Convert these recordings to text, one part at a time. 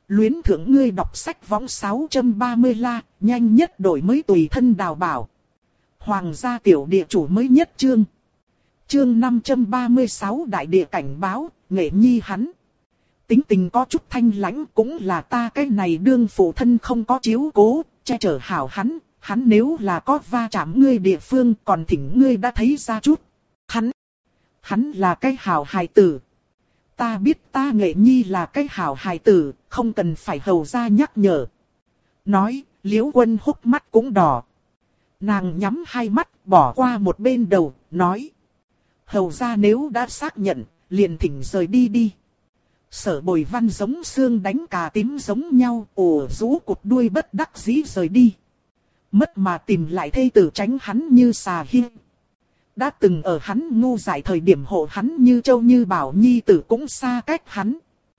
Luyến thưởng ngươi đọc sách võng 630 la, nhanh nhất đổi mới tùy thân đào bảo. Hoàng gia tiểu địa chủ mới nhất chương. Chương 536 đại địa cảnh báo, Nghệ Nhi hắn. Tính tình có chút thanh lãnh cũng là ta cái này đương phụ thân không có chiếu cố, che chở hảo hắn. Hắn nếu là có va chạm ngươi địa phương còn thỉnh ngươi đã thấy ra chút. Hắn là cái hảo hài tử. Ta biết ta Nghệ Nhi là cái hảo hài tử, không cần phải hầu ra nhắc nhở. Nói, Liễu Quân hốc mắt cũng đỏ. Nàng nhắm hai mắt, bỏ qua một bên đầu, nói. Hầu ra nếu đã xác nhận, liền thỉnh rời đi đi. Sở Bồi Văn giống xương đánh cà tím giống nhau, ồ rũ cụt đuôi bất đắc dĩ rời đi. Mất mà tìm lại thê tử tránh hắn như xà hi. Đã từng ở hắn ngu dại thời điểm hộ hắn như châu như bảo nhi tử cũng xa cách hắn.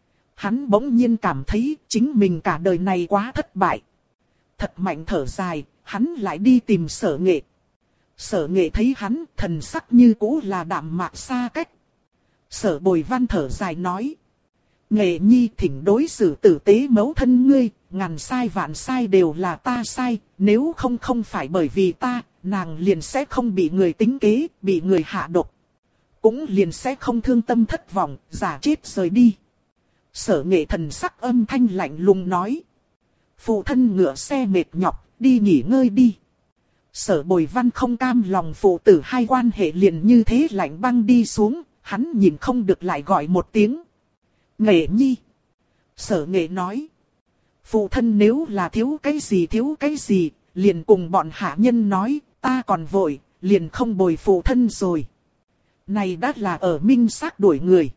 Hắn bỗng nhiên cảm thấy chính mình cả đời này quá thất bại. Thật mạnh thở dài, hắn lại đi tìm Sở Nghệ. Sở Nghệ thấy hắn thần sắc như cũ là đạm mạc xa cách. Sở Bồi Văn thở dài nói. Nghệ Nhi thỉnh đối xử tử tế mẫu thân ngươi, ngàn sai vạn sai đều là ta sai, nếu không phải bởi vì ta, nàng liền sẽ không bị người tính kế, bị người hạ độc. Cũng liền sẽ không thương tâm thất vọng, giả chết rời đi. Sở Nghệ thần sắc âm thanh lạnh lùng nói. Phụ thân ngựa xe mệt nhọc, đi nghỉ ngơi đi. Sở Bồi Văn không cam lòng phụ tử hai quan hệ liền như thế lạnh băng đi xuống, hắn nhìn không được lại gọi một tiếng. Nghệ Nhi. Sở Nghệ nói. Phụ thân nếu là thiếu cái gì, liền cùng bọn hạ nhân nói, ta còn vội, liền không bồi phụ thân rồi. Này đã là ở minh xác đuổi người.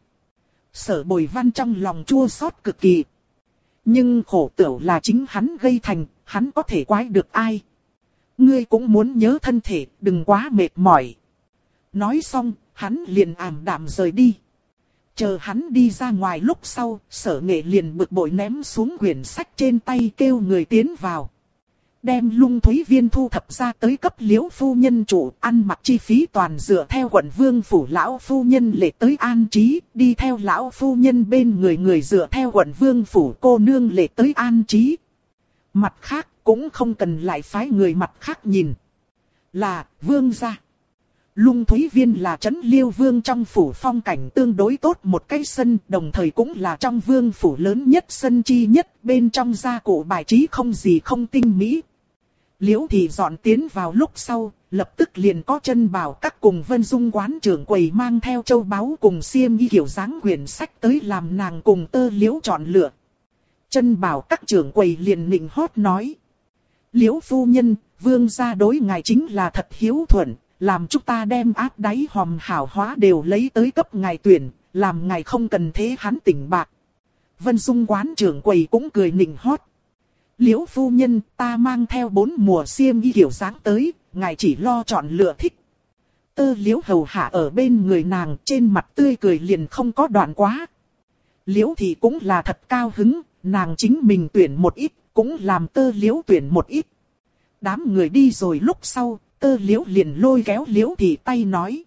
Sở Bồi Văn trong lòng chua xót cực kỳ. Nhưng khổ tửu là chính hắn gây thành, hắn có thể quái được ai. Ngươi cũng muốn nhớ thân thể, đừng quá mệt mỏi. Nói xong, hắn liền ảm đạm rời đi. Chờ hắn đi ra ngoài lúc sau, Sở Nghệ liền bực bội ném xuống quyển sách trên tay kêu người tiến vào. Đem Lung Thúy Viên thu thập ra tới cấp Liễu phu nhân chủ, ăn mặc chi phí toàn dựa theo quận vương phủ lão phu nhân lệ tới an trí, đi theo lão phu nhân bên người dựa theo quận vương phủ cô nương lệ tới an trí. Mặt khác cũng không cần lại phái người mặt khác nhìn. Là vương gia. Lung Thúy Viên là trấn Liêu Vương trong phủ phong cảnh tương đối tốt một cái sân, đồng thời cũng là trong vương phủ lớn nhất sân chi nhất, bên trong gia cụ bài trí không gì không tinh mỹ. Liễu Thị dọn tiến vào lúc sau, lập tức liền có Chân Bảo các cùng Vân Dung quán trưởng quầy mang theo châu báu cùng xiêm y kiểu dáng quyển sách tới làm nàng cùng Tơ Liễu chọn lựa. Chân Bảo các trưởng quầy liền nịnh hót nói. Liễu phu nhân, vương gia đối ngài chính là thật hiếu thuận. Làm chúng ta đem áp đáy hòm hảo hóa đều lấy tới cấp ngài tuyển, làm ngài không cần thế hắn tỉnh bạc. Vân Dung quán trưởng quầy cũng cười nịnh hót. Liễu phu nhân, ta mang theo 4 mùa xiêm y kiểu dáng tới, ngài chỉ lo chọn lựa thích. Tơ Liễu hầu hạ ở bên người nàng, trên mặt tươi cười liền không có đoạn quá. Liễu thì cũng là thật cao hứng, nàng chính mình tuyển một ít, cũng làm Tơ Liễu tuyển một ít. Đám người đi rồi lúc sau, Tơ Liễu liền lôi kéo Liễu Thị tay nói.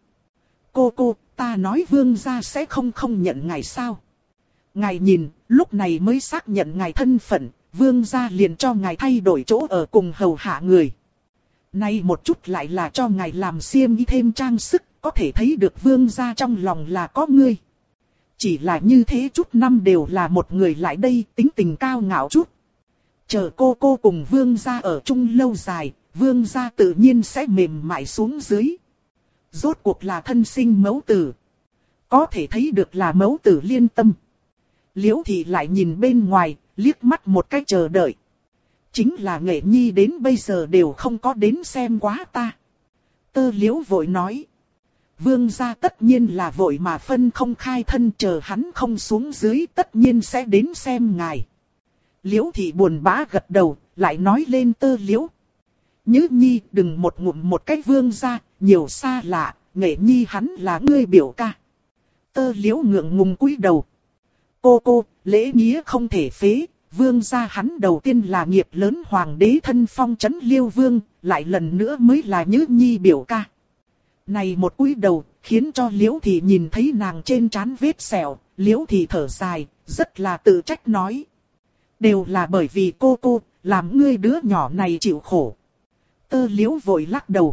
Cô, ta nói vương gia sẽ không nhận ngài sao. Ngài nhìn, lúc này mới xác nhận ngài thân phận, vương gia liền cho ngài thay đổi chỗ ở cùng hầu hạ người. Nay một chút lại là cho ngài làm xiêm y thêm trang sức, có thể thấy được vương gia trong lòng là có ngươi. Chỉ là như thế chút năm đều là một người lại đây, tính tình cao ngạo chút. Chờ cô cùng vương gia ở chung lâu dài, vương gia tự nhiên sẽ mềm mại xuống dưới. Rốt cuộc là thân sinh mẫu tử. Có thể thấy được là mẫu tử liên tâm. Liễu Thị lại nhìn bên ngoài, liếc mắt một cái chờ đợi. Chính là Nghệ Nhi đến bây giờ đều không có đến xem quá ta. Tơ Liễu vội nói. Vương gia tất nhiên là vội mà phân không khai thân, chờ hắn không xuống dưới tất nhiên sẽ đến xem ngài. Liễu Thị buồn bã gật đầu, lại nói lên Tơ Liễu. Nhứ Nhi đừng một ngụm một cái vương gia, nhiều xa lạ, Nghệ Nhi hắn là ngươi biểu ca. Tơ Liễu ngượng ngùng cúi đầu. Cô, lễ nghĩa không thể phế, vương gia hắn đầu tiên là nghiệp lớn hoàng đế thân phong trấn Liêu Vương, lại lần nữa mới là Nhứ Nhi biểu ca. Này một cúi đầu, khiến cho Liễu Thị nhìn thấy nàng trên trán vết sẹo, Liễu Thị thở dài, rất là tự trách nói. Đều là bởi vì cô, làm ngươi đứa nhỏ này chịu khổ. Tơ Liễu vội lắc đầu.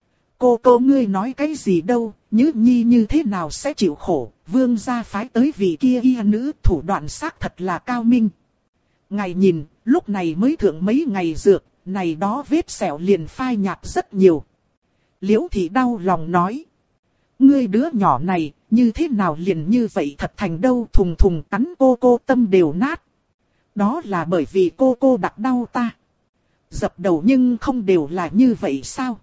Cô ngươi nói cái gì đâu, Nhữ Nhi như thế nào sẽ chịu khổ, vương gia phái tới vị kia y nữ thủ đoạn xác thật là cao minh. Ngài nhìn, lúc này mới thượng mấy ngày dược, này đó vết sẹo liền phai nhạt rất nhiều. Liễu Thị đau lòng nói. Ngươi đứa nhỏ này, như thế nào liền như vậy thật thành đâu, thùng thùng cắn cô tâm đều nát. Đó là bởi vì cô đặt đau ta. Dập đầu nhưng không đều là như vậy sao?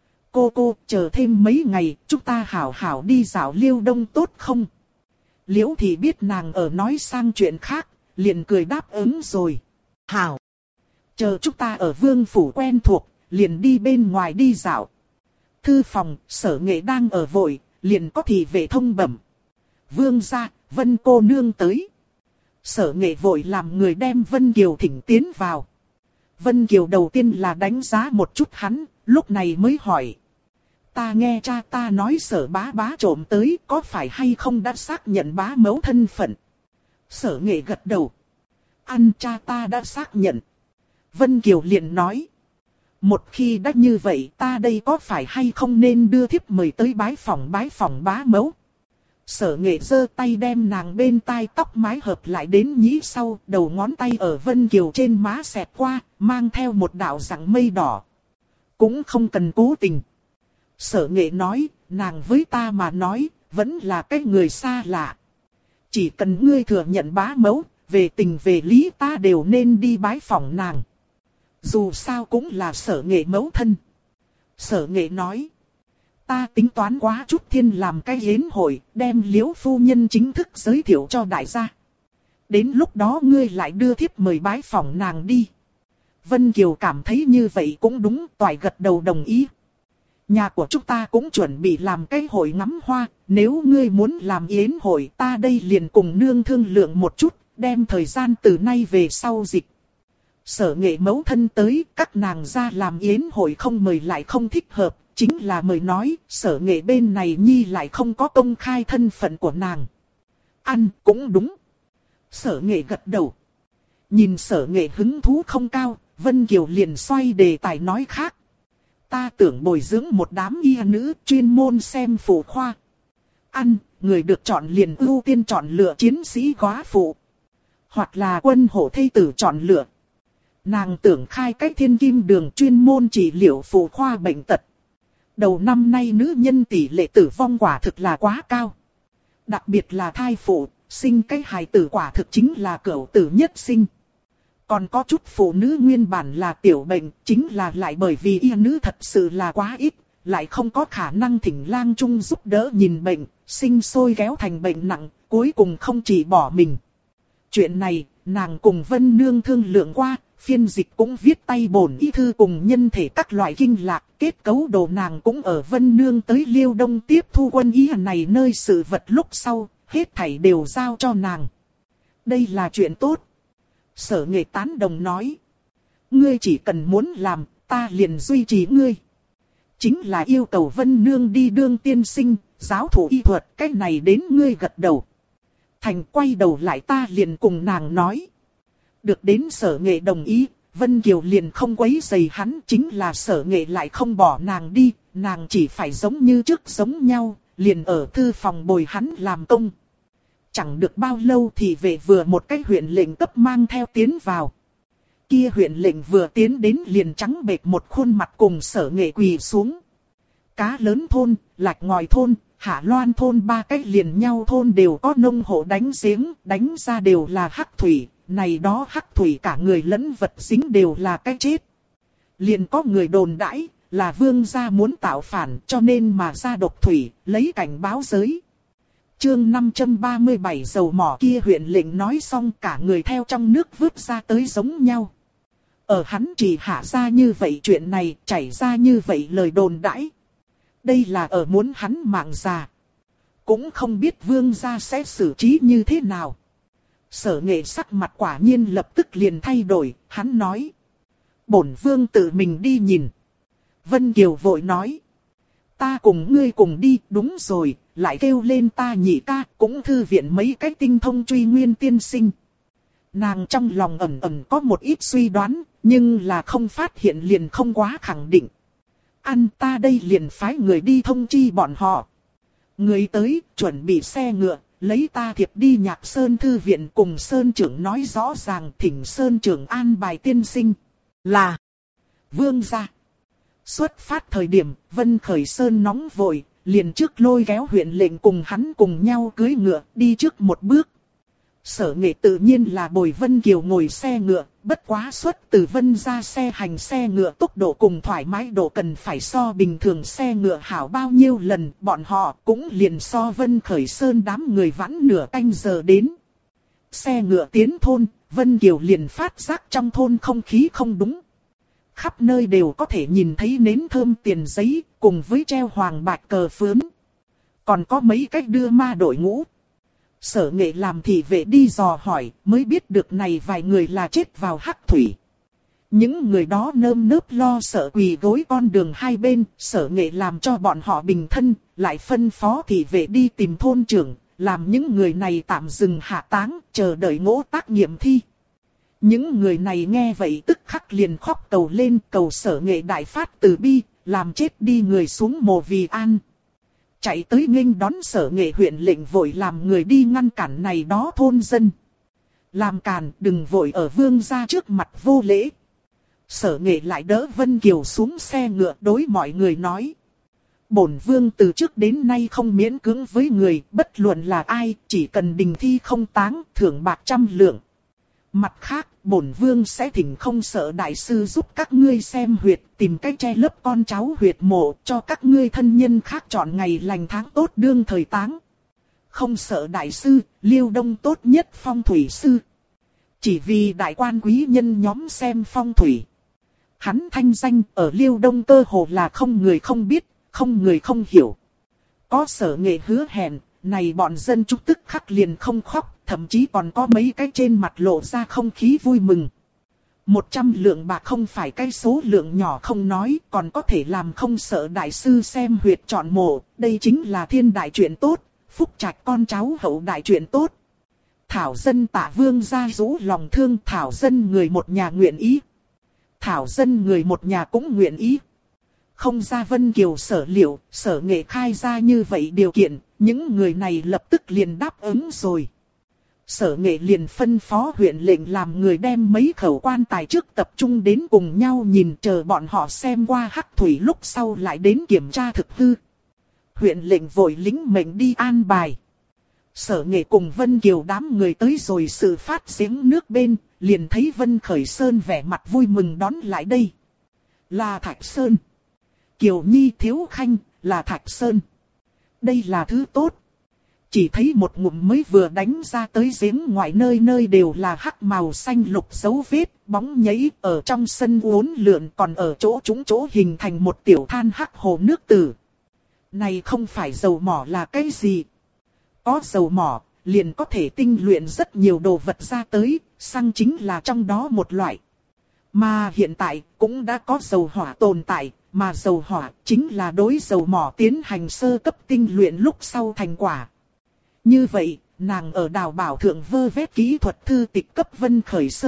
Cô, chờ thêm mấy ngày, chúng ta hảo hảo đi dạo Liêu Đông tốt không? Liễu Thị biết nàng ở nói sang chuyện khác, liền cười đáp ứng rồi. Hảo! Chờ chúng ta ở vương phủ quen thuộc, liền đi bên ngoài đi dạo. Thư phòng, Sở Nghệ đang ở vội, liền có thị vệ thông bẩm. Vương gia, Vân cô nương tới. Sở Nghệ vội làm người đem Vân Kiều thỉnh tiến vào. Vân Kiều đầu tiên là đánh giá một chút hắn, lúc này mới hỏi. Ta nghe cha ta nói Sở bá trộm tới, có phải hay không đã xác nhận bá mẫu thân phận? Sở Nghệ gật đầu. Ăn cha ta đã xác nhận. Vân Kiều liền nói. Một khi đã như vậy ta đây có phải hay không nên đưa thiếp mời tới bái phỏng bá mẫu? Sở Nghệ giơ tay đem nàng bên tai tóc mái hợp lại đến nhĩ sau, đầu ngón tay ở Vân Kiều trên má xẹt qua, mang theo một đạo rặng mây đỏ. Cũng không cần cố tình. Sở Nghệ nói, nàng với ta mà nói, vẫn là cái người xa lạ. Chỉ cần ngươi thừa nhận bá mẫu, về tình về lý ta đều nên đi bái phỏng nàng. Dù sao cũng là Sở Nghệ mẫu thân. Sở Nghệ nói. Ta tính toán quá chút thiên làm cái yến hội, đem Liễu phu nhân chính thức giới thiệu cho đại gia. Đến lúc đó ngươi lại đưa thiếp mời bái phỏng nàng đi. Vân Kiều cảm thấy như vậy cũng đúng, toại gật đầu đồng ý. Nhà của chúng ta cũng chuẩn bị làm cái hội ngắm hoa, nếu ngươi muốn làm yến hội ta đây liền cùng nương thương lượng một chút, đem thời gian từ nay về sau dịch. Sở Nghệ mẫu thân tới, các nàng ra làm yến hội không mời lại không thích hợp, chính là mời nói, Sở Nghệ bên này nhi lại không có công khai thân phận của nàng. Ăn cũng đúng. Sở Nghệ gật đầu. Nhìn Sở Nghệ hứng thú không cao, Vân Kiều liền xoay đề tài nói khác. Ta tưởng bồi dưỡng một đám y nữ chuyên môn xem phụ khoa. Ăn, người được chọn liền ưu tiên chọn lựa chiến sĩ góa phụ. Hoặc là quân hổ thê tử chọn lựa. Nàng tưởng khai cách thiên kim đường chuyên môn trị liệu phụ khoa bệnh tật. Đầu năm nay nữ nhân tỷ lệ tử vong quả thực là quá cao. Đặc biệt là thai phụ, sinh cái hài tử quả thực chính là cửu tử nhất sinh. Còn có chút phụ nữ nguyên bản là tiểu bệnh, chính là lại bởi vì y nữ thật sự là quá ít, lại không có khả năng thỉnh lang chung giúp đỡ nhìn bệnh, sinh sôi kéo thành bệnh nặng, cuối cùng không chỉ bỏ mình. Chuyện này, nàng cùng Vân Nương thương lượng qua, phiên dịch cũng viết tay bổn y thư cùng nhân thể các loại kinh lạc, kết cấu đồ nàng cũng ở Vân Nương tới Liêu Đông tiếp thu quân y này nơi sự vật lúc sau, hết thảy đều giao cho nàng. Đây là chuyện tốt. Sở Nghệ tán đồng nói. Ngươi chỉ cần muốn làm, ta liền duy trì ngươi. Chính là yêu cầu Vân Nương đi đương tiên sinh, giáo thủ y thuật, cái này đến ngươi gật đầu. Thành quay đầu lại ta liền cùng nàng nói. Được đến Sở Nghệ đồng ý, Vân Kiều liền không quấy rầy hắn, chính là Sở Nghệ lại không bỏ nàng đi, nàng chỉ phải giống như trước giống nhau, liền ở thư phòng bồi hắn làm công. Chẳng được bao lâu thì về vừa một cái huyện lệnh cấp mang theo tiến vào. Kia huyện lệnh vừa tiến đến liền trắng bệch một khuôn mặt cùng Sở Nghệ quỳ xuống. Cá lớn thôn, Lạch Ngòi thôn, Hạ Loan thôn ba cái liền nhau thôn đều có nông hộ đánh giếng, đánh ra đều là hắc thủy, này đó hắc thủy cả người lẫn vật dính đều là cái chết. Liền có người đồn đãi, là vương gia muốn tạo phản cho nên mà ra độc thủy, lấy cảnh báo giới. Chương 537 dầu mỏ kia huyện lệnh nói xong cả người theo trong nước vứt ra tới giống nhau. Ở hắn chỉ hạ ra như vậy chuyện này, chảy ra như vậy lời đồn đãi. Đây là ở muốn hắn mạng già. Cũng không biết vương gia sẽ xử trí như thế nào. Sở Nghệ sắc mặt quả nhiên lập tức liền thay đổi, hắn nói. Bổn vương tự mình đi nhìn. Vân Kiều vội nói. Ta cùng ngươi cùng đi, đúng rồi, lại kêu lên ta nhị ca, cũng thư viện mấy cái tinh thông truy nguyên tiên sinh. Nàng trong lòng ẩn ẩn có một ít suy đoán, nhưng là không phát hiện liền không quá khẳng định. Ăn ta đây liền phái người đi thông chi bọn họ. Người tới, chuẩn bị xe ngựa, lấy ta thiệp đi Nhạc Sơn Thư viện cùng Sơn trưởng nói rõ ràng thỉnh Sơn trưởng an bài tiên sinh. Là Vương gia. Xuất phát thời điểm, Vân Khởi Sơn nóng vội, liền trước lôi kéo huyện lệnh cùng hắn cùng nhau cưỡi ngựa đi trước một bước. Sở Nghệ tự nhiên là bồi Vân Kiều ngồi xe ngựa, bất quá xuất từ Vân ra xe hành xe ngựa tốc độ cùng thoải mái độ cần phải so bình thường xe ngựa hảo bao nhiêu lần, bọn họ cũng liền so Vân Khởi Sơn đám người vãn nửa canh giờ đến. Xe ngựa tiến thôn, Vân Kiều liền phát giác trong thôn không khí không đúng. Khắp nơi đều có thể nhìn thấy nến thơm tiền giấy, cùng với treo hoàng bạch cờ phướn. Còn có mấy cách đưa ma đội ngũ. Sở Nghệ làm thị vệ đi dò hỏi, mới biết được này vài người là chết vào hắc thủy. Những người đó nơm nớp lo sợ quỳ gối con đường hai bên, Sở Nghệ làm cho bọn họ bình thân, lại phân phó thị vệ đi tìm thôn trưởng, làm những người này tạm dừng hạ táng, chờ đợi ngỗ tác nghiệm thi. Những người này nghe vậy tức khắc liền khóc cầu lên, cầu Sở Nghệ đại phát từ bi, làm chết đi người xuống mồ vì an. Chạy tới nghênh đón Sở Nghệ huyện lệnh vội làm người đi ngăn cản này đó thôn dân. Làm càn, đừng vội ở vương gia trước mặt vô lễ. Sở Nghệ lại đỡ Vân Kiều xuống xe ngựa đối mọi người nói. Bổn vương từ trước đến nay không miễn cưỡng với người, bất luận là ai, chỉ cần đình thi không táng, thưởng bạc 100 lượng. Mặt khác, bổn vương sẽ thỉnh không sợ đại sư giúp các ngươi xem huyệt, tìm cách che lấp con cháu huyệt mộ, cho các ngươi thân nhân khác chọn ngày lành tháng tốt đương thời táng. Không sợ đại sư, Liêu Đông tốt nhất phong thủy sư. Chỉ vì đại quan quý nhân nhóm xem phong thủy. Hắn thanh danh ở Liêu Đông cơ hồ là không người không biết, không người không hiểu. Có Sở Nghệ hứa hẹn, này bọn dân chúng tức khắc liền không khóc, thậm chí còn có mấy cái trên mặt lộ ra không khí vui mừng. 100 lượng bạc không phải cái số lượng nhỏ không nói, còn có thể làm không sợ đại sư xem huyệt chọn mộ, đây chính là thiên đại chuyện tốt, phúc trạch con cháu hậu đại chuyện tốt. Thảo dân Tạ Vương gia rũ lòng thương, thảo dân người một nhà nguyện ý. Thảo dân người một nhà cũng nguyện ý. Không ra Vân Kiều sở liệu, Sở Nghệ khai ra như vậy điều kiện, những người này lập tức liền đáp ứng rồi. Sở Nghệ liền phân phó huyện lệnh làm người đem mấy khẩu quan tài trước tập trung đến cùng nhau nhìn, chờ bọn họ xem qua hắc thủy lúc sau lại đến kiểm tra thực hư. Huyện lệnh vội lính mệnh đi an bài. Sở Nghệ cùng Vân Kiều đám người tới rồi sự phát giếng nước bên, liền thấy Vân Khởi Sơn vẻ mặt vui mừng đón lại đây. Là Thạch Sơn. Kiều Nhi Thiếu Khanh, là Thạch Sơn. Đây là thứ tốt. Chỉ thấy một ngụm mới vừa đánh ra tới giếng ngoài, nơi nơi đều là hắc màu xanh lục dấu vết, bóng nhảy ở trong sân uốn lượn, còn ở chỗ trũng chỗ hình thành một tiểu than hắc hồ nước tử. Này không phải dầu mỏ là cái gì? Có dầu mỏ, liền có thể tinh luyện rất nhiều đồ vật ra tới, xăng chính là trong đó một loại. Mà hiện tại cũng đã có dầu hỏa tồn tại, mà dầu hỏa chính là đối dầu mỏ tiến hành sơ cấp tinh luyện lúc sau thành quả. Như vậy, nàng ở Đào Bảo Thượng vơ vét kỹ thuật thư tịch cấp Vân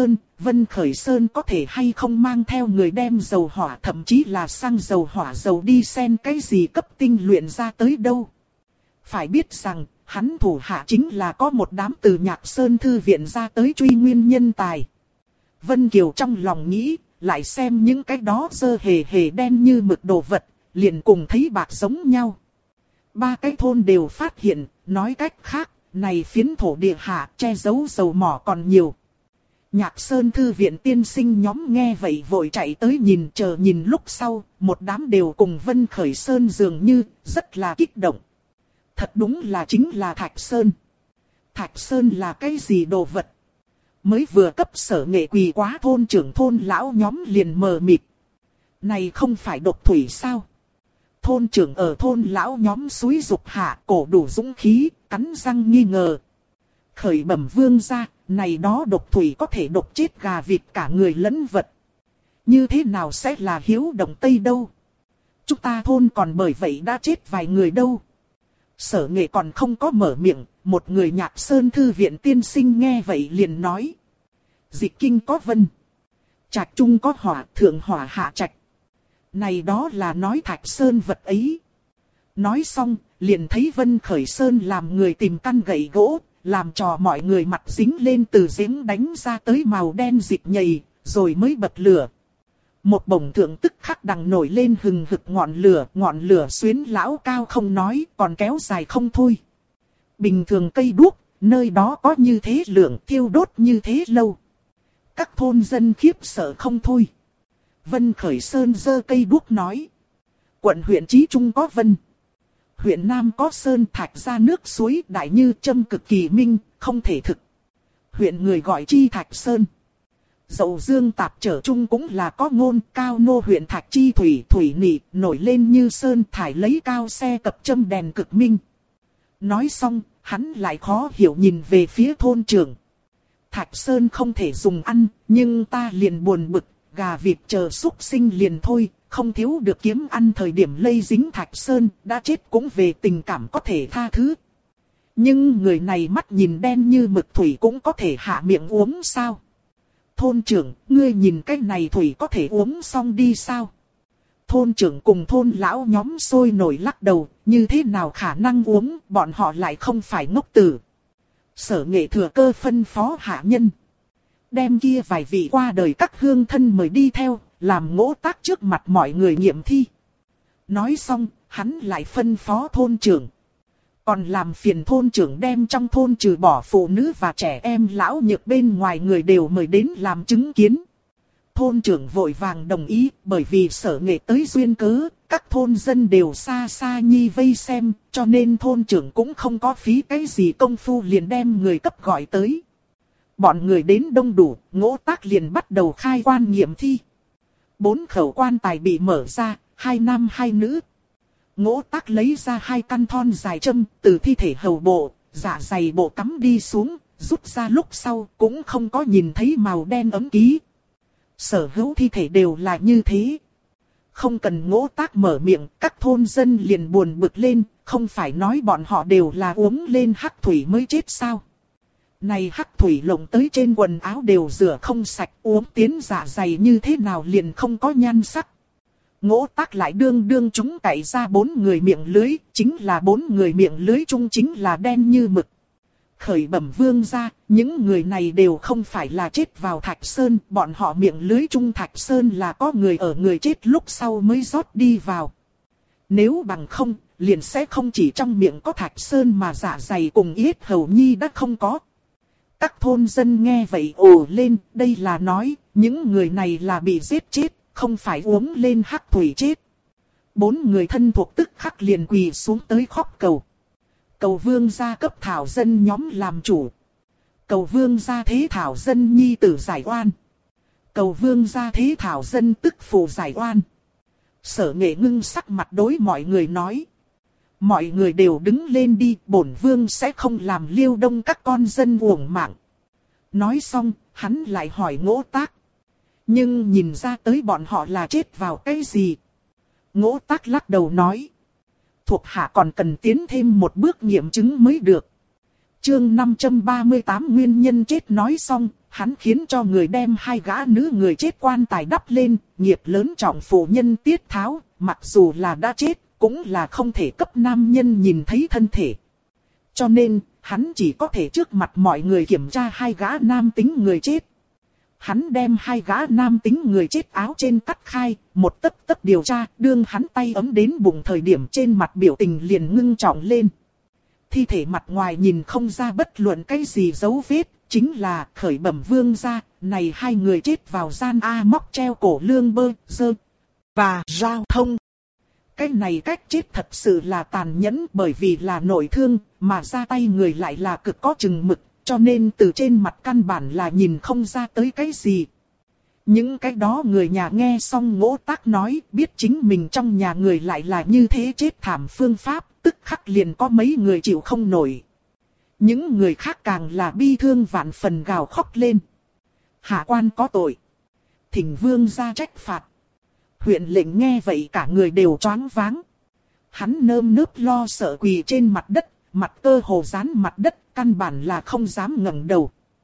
Khởi Sơn có thể hay không mang theo người đem dầu hỏa thậm chí là xăng dầu hỏa dầu đi xen cái gì cấp tinh luyện ra tới đâu. Phải biết rằng, hắn thủ hạ chính là có một đám từ Nhạc Sơn Thư viện ra tới truy nguyên nhân tài. Vân Kiều trong lòng nghĩ, lại xem những cái đó dơ hề hề đen như mực đồ vật, liền cùng thấy bạc giống nhau. Ba cái thôn đều phát hiện, nói cách khác, này phiến thổ địa hạ che giấu dầu mỏ còn nhiều. Nhạc Sơn Thư viện tiên sinh nhóm nghe vậy vội chạy tới nhìn, chờ nhìn lúc sau, một đám đều cùng Vân Khởi Sơn dường như, rất là kích động. Thật đúng là chính là Thạch Sơn. Thạch Sơn là cái gì đồ vật? Mới vừa cấp Sở Nghệ quỳ quá thôn trưởng thôn lão nhóm liền mờ mịt. Này không phải độc thủy sao? Thôn trưởng ở thôn lão nhóm xúi dục hạ, cổ đủ dũng khí, cắn răng nghi ngờ. Khởi bẩm vương gia, này đó độc thủy có thể độc chết gà vịt cả người lẫn vật. Như thế nào sẽ là hiếu động tây đâu? Chúng ta thôn còn bởi vậy đã chết vài người đâu. Sở Nghệ còn không có mở miệng, một người Nhạc Sơn Thư viện tiên sinh nghe vậy liền nói. Dịch kinh có vân. Trạch trung có hỏa, thượng hỏa hạ trạch. Này đó là nói Thạch Sơn vật ấy. Nói xong, liền thấy Vân Khởi Sơn làm người tìm căn gậy gỗ, làm cho mọi người mặt dính lên từ giếng đánh ra tới màu đen dịch nhầy, rồi mới bật lửa. Một bổng thượng tức khắc đằng nổi lên hừng hực ngọn lửa xuyến lão cao không nói, còn kéo dài không thôi. Bình thường cây đuốc, nơi đó có như thế lượng thiêu đốt như thế lâu. Các thôn dân khiếp sợ không thôi. Vân Khởi Sơn giơ cây đuốc nói. Quận huyện Chí Trung có vân. Huyện Nam có sơn, thạch ra nước suối đại như châm cực kỳ minh, không thể thực. Huyện người gọi chi Thạch Sơn. Dậu dương tạp trở trung cũng là có ngôn, cao nô huyện Thạch chi thủy nị, nổi lên như sơn, thải lấy cao xe cập châm đèn cực minh. Nói xong, hắn lại khó hiểu nhìn về phía thôn trưởng. Thạch Sơn không thể dùng ăn, nhưng ta liền buồn bực, gà vịt chờ súc sinh liền thôi, không thiếu được kiếm ăn thời điểm lây dính Thạch Sơn, đã chết cũng về tình cảm có thể tha thứ. Nhưng người này mắt nhìn đen như mực thủy cũng có thể hạ miệng uống sao? Thôn trưởng, ngươi nhìn cái này thủy có thể uống xong đi sao? Thôn trưởng cùng thôn lão nhóm sôi nổi lắc đầu, như thế nào khả năng uống, bọn họ lại không phải ngốc tử. Sở Nghệ thừa cơ phân phó hạ nhân. Đem kia vài vị qua đời các hương thân mời đi theo, làm ngỗ tác trước mặt mọi người nghiệm thi. Nói xong, hắn lại phân phó thôn trưởng. Còn làm phiền thôn trưởng đem trong thôn trừ bỏ phụ nữ và trẻ em lão nhược bên ngoài người đều mời đến làm chứng kiến. Thôn trưởng vội vàng đồng ý, bởi vì Sở Nghệ tới duyên cớ, các thôn dân đều xa xa nhi vây xem, cho nên thôn trưởng cũng không có phí cái gì công phu liền đem người cấp gọi tới. Bọn người đến đông đủ, ngỗ tác liền bắt đầu khai quan nghiệm thi. 4 khẩu quan tài bị mở ra, 2 nam 2 nữ. Ngỗ tác lấy ra 2 căn thon dài châm, từ thi thể hầu bộ, dạ dày bộ cắm đi xuống, rút ra lúc sau cũng không có nhìn thấy màu đen ấm ký. Sở hữu thi thể đều là như thế. Không cần ngỗ tác mở miệng, các thôn dân liền buồn bực lên, không phải nói bọn họ đều là uống lên hắc thủy mới chết sao. Này hắc thủy lộng tới trên quần áo đều rửa không sạch, uống tiến dạ dày như thế nào liền không có nhan sắc. Ngỗ tác lại đương chúng cậy ra 4 người miệng lưới, chính là 4 người miệng lưới chung chính là đen như mực. Khởi bẩm vương ra, những người này đều không phải là chết vào Thạch Sơn, bọn họ miệng lưới chung Thạch Sơn là có người ở người chết lúc sau mới rót đi vào. Nếu bằng không, liền sẽ không chỉ trong miệng có Thạch Sơn mà dạ dày cùng yết hầu nhi đã không có. Các thôn dân nghe vậy ồ lên, đây là nói, những người này là bị giết chết, không phải uống lên hắc thủy chết. 4 người thân thuộc tức khắc liền quỳ xuống tới khóc cầu. Cầu vương gia cấp thảo dân nhóm làm chủ. Cầu vương gia thế thảo dân nhi tử giải oan. Cầu vương gia thế thảo dân tức phụ giải oan. Sở Nghệ ngưng sắc mặt đối mọi người nói. Mọi người đều đứng lên đi, bổn vương sẽ không làm liêu đông các con dân uổng mạng. Nói xong, hắn lại hỏi ngỗ tác. Nhưng nhìn ra tới bọn họ là chết vào cái gì? Ngỗ tác lắc đầu nói. Thuộc hạ còn cần tiến thêm một bước nghiệm chứng mới được. Chương 538 nguyên nhân chết nói xong, hắn khiến cho người đem 2 gã nữ người chết quan tài đắp lên, nghiệp lớn trọng phụ nhân tiết tháo, mặc dù là đã chết, cũng là không thể cấp nam nhân nhìn thấy thân thể. Cho nên, hắn chỉ có thể trước mặt mọi người kiểm tra 2 gã nam tính người chết. Hắn đem 2 gã nam tính người chết áo trên cắt khai, một tấc tấc điều tra, đương hắn tay ấm đến bụng thời điểm trên mặt biểu tình liền ngưng trọng lên. Thi thể mặt ngoài nhìn không ra bất luận cái gì dấu vết, chính là khởi bẩm vương gia, này 2 người chết vào gian A móc treo cổ lương bơ, dơ, và giao thông. Cái này cách chết thật sự là tàn nhẫn bởi vì là nội thương, mà ra tay người lại là cực có chừng mực. Cho nên từ trên mặt căn bản là nhìn không ra tới cái gì. Những cái đó người nhà nghe xong ngỗ tác nói biết chính mình trong nhà người lại là như thế chết thảm phương pháp, tức khắc liền có mấy người chịu không nổi. Những người khác càng là bi thương vạn phần gào khóc lên. Hạ quan có tội. Thỉnh vương ra trách phạt. Huyện lệnh nghe vậy cả người đều choáng váng. Hắn nơm nớp lo sợ quỳ trên mặt đất, mặt cơ hồ dán mặt đất, căn bản là không dám ngẩng đầu.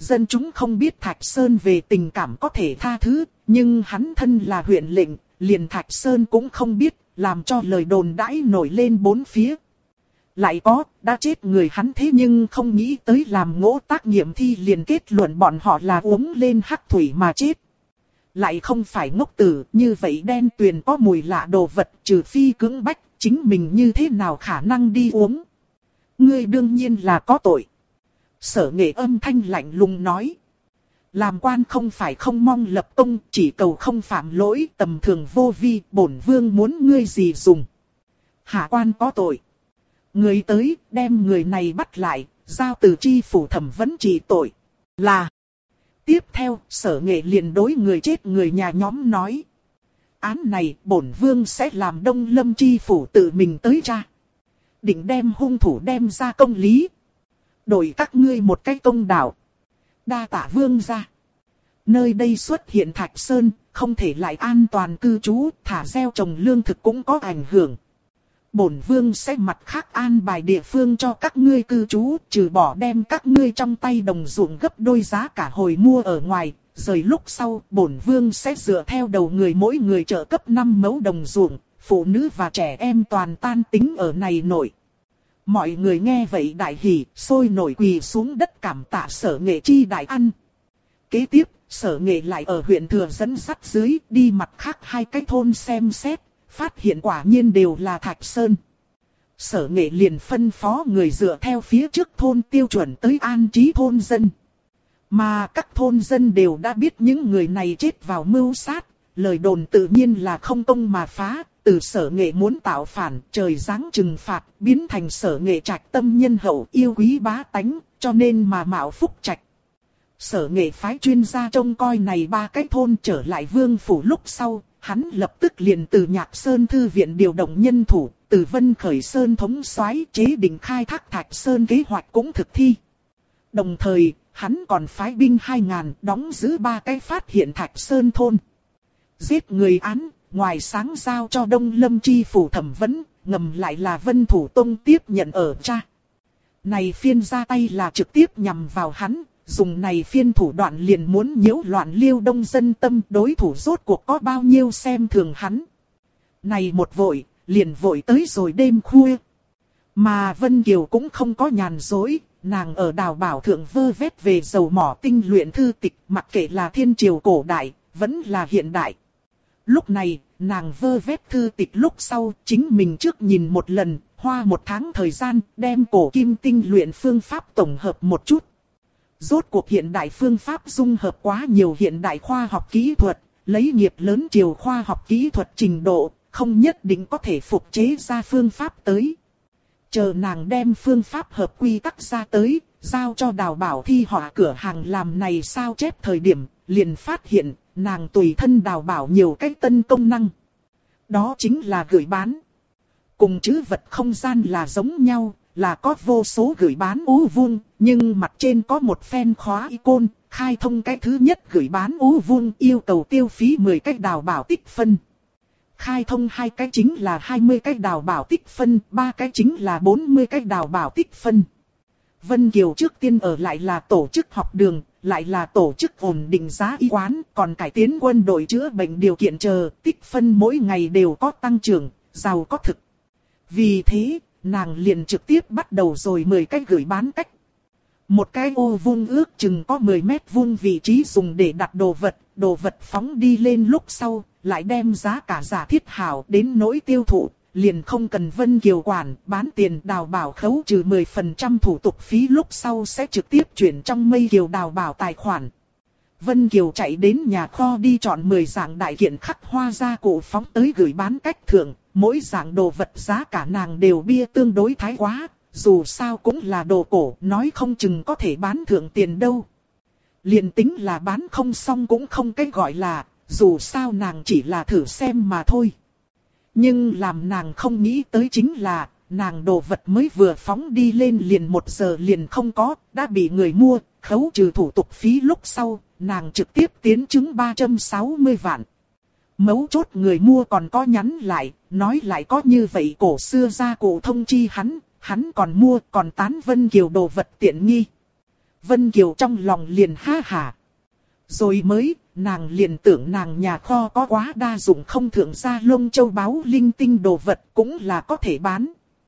Dân chúng không biết Thạch Sơn về tình cảm có thể tha thứ, nhưng hắn thân là huyện lệnh, liền Thạch Sơn cũng không biết, làm cho lời đồn đãi nổi lên bốn phía. Lại có, đã chết người hắn thế nhưng không nghĩ tới làm ngỗ tác nghiệm thi liền kết luận bọn họ là uống lên hắc thủy mà chết. Lại không phải ngốc tử, như vậy đen tuyền có mùi lạ đồ vật, trừ phi cưỡng bách, chính mình như thế nào khả năng đi uống. Ngươi đương nhiên là có tội. Sở Nghệ âm thanh lạnh lùng nói. Làm quan không phải không mong lập công, chỉ cầu không phạm lỗi, tầm thường vô vi, bổn vương muốn ngươi gì dùng. Hạ quan có tội. Người tới, đem người này bắt lại, giao từ tri phủ thẩm vấn trị tội. Là. Tiếp theo, Sở Nghệ liền đối người chết người nhà nhóm nói. Án này, bổn vương sẽ làm Đông Lâm tri phủ tự mình tới tra. Định đem hung thủ đem ra công lý. Đổi các ngươi một cái công đạo. Đa tạ vương ra. Nơi đây xuất hiện Thạch Sơn, không thể lại an toàn cư trú, thả gieo trồng lương thực cũng có ảnh hưởng. Bổn vương sẽ mặt khác an bài địa phương cho các ngươi cư trú, trừ bỏ đem các ngươi trong tay đồng ruộng gấp đôi giá cả hồi mua ở ngoài. Rời lúc sau, bổn vương sẽ dựa theo đầu người mỗi người trợ cấp 5 mẫu đồng ruộng, phụ nữ và trẻ em toàn tan tính ở này nội. Mọi người nghe vậy đại hỉ, sôi nổi quỳ xuống đất cảm tạ Sở Nghệ chi đại ăn. Kế tiếp, Sở Nghệ lại ở huyện Thừa dẫn dắt dưới đi mặt khác 2 cái thôn xem xét, phát hiện quả nhiên đều là Thạch Sơn. Sở Nghệ liền phân phó người dựa theo phía trước thôn tiêu chuẩn tới an trí thôn dân. Mà các thôn dân đều đã biết những người này chết vào mưu sát, lời đồn tự nhiên là không công mà phá. Từ Sở Nghệ muốn tạo phản, trời giáng trừng phạt, biến thành Sở Nghệ trạch tâm nhân hậu yêu quý bá tánh, cho nên mà mạo phúc trạch. Sở Nghệ phái chuyên gia trông coi này 3 cái thôn trở lại vương phủ lúc sau, hắn lập tức liền từ Nhạc Sơn thư viện điều động nhân thủ, từ Vân Khởi Sơn thống soái chế định khai thác Thạch Sơn kế hoạch cũng thực thi. Đồng thời, hắn còn phái binh 2000 đóng giữ 3 cái phát hiện Thạch Sơn thôn. Giết người án, ngoài sáng giao cho Đông Lâm chi phủ thẩm vấn, ngầm lại là Vân Thủ Tông tiếp nhận ở tra. Này phiên ra tay là trực tiếp nhằm vào hắn, dùng này phiên thủ đoạn liền muốn nhiễu loạn Liêu Đông dân tâm, đối thủ rốt cuộc có bao nhiêu xem thường hắn. Này một vội, liền vội tới rồi đêm khuya. Mà Vân Kiều cũng không có nhàn dối, nàng ở Đào Bảo thượng vơ vét về dầu mỏ tinh luyện thư tịch, mặc kệ là thiên triều cổ đại, vẫn là hiện đại. Lúc này, nàng vơ vét thư tịch lúc sau, chính mình trước nhìn một lần, hoa 1 tháng thời gian, đem cổ kim tinh luyện phương pháp tổng hợp một chút. Rốt cuộc hiện đại phương pháp dung hợp quá nhiều hiện đại khoa học kỹ thuật, lấy nghiệp lớn triều khoa học kỹ thuật trình độ, không nhất định có thể phục chế ra phương pháp tới. Chờ nàng đem phương pháp hợp quy tắc ra tới, giao cho Đào Bảo thi họa cửa hàng làm này sao chép thời điểm, liền phát hiện, nàng tùy thân Đào Bảo nhiều cách tân công năng. Đó chính là gửi bán. Cùng chữ vật không gian là giống nhau, là có vô số gửi bán ú vuông, nhưng mặt trên có một phen khóa icon, khai thông cái thứ nhất gửi bán ú vuông yêu cầu tiêu phí 10 cái Đào Bảo tích phân. Khai thông 2 cái chính là 20 cái Đào Bảo tích phân, 3 cái chính là 40 cái Đào Bảo tích phân. Vân Kiều trước tiên ở lại là tổ chức học đường, lại là tổ chức ổn định giá y quán, còn cải tiến quân đội chữa bệnh điều kiện chờ, tích phân mỗi ngày đều có tăng trưởng, giàu có thực. Vì thế, nàng liền trực tiếp bắt đầu rồi 10 cái gửi bán cách. Một cái ô vuông ước chừng có 10 mét vuông vị trí dùng để đặt đồ vật phóng đi lên lúc sau, lại đem giá cả giả thiết hảo đến nỗi tiêu thụ, liền không cần Vân Kiều quản, bán tiền Đào Bảo khấu trừ 10% thủ tục phí lúc sau sẽ trực tiếp chuyển trong Mây Kiều Đào Bảo tài khoản. Vân Kiều chạy đến nhà kho đi chọn 10 dạng đại kiện khắc hoa gia cụ phóng tới gửi bán cách thượng, mỗi dạng đồ vật giá cả nàng đều bia tương đối thái quá, dù sao cũng là đồ cổ, nói không chừng có thể bán thượng tiền đâu. Liền tính là bán không xong cũng không cái gọi là, dù sao nàng chỉ là thử xem mà thôi. Nhưng làm nàng không nghĩ tới chính là, nàng đồ vật mới vừa phóng đi lên liền 1 giờ liền không có, đã bị người mua, khấu trừ thủ tục phí lúc sau, nàng trực tiếp tiến chứng 360 vạn. Mấu chốt người mua còn có nhắn lại, nói lại có như vậy cổ xưa gia cụ thông chi hắn còn mua, còn tán Vân Kiều đồ vật tiện nghi. Vân Kiều trong lòng liền ha hả. Rồi mới, nàng liền tưởng nàng nhà kho có quá đa dụng không thượng gia lông châu báu linh tinh đồ vật cũng là có thể bán.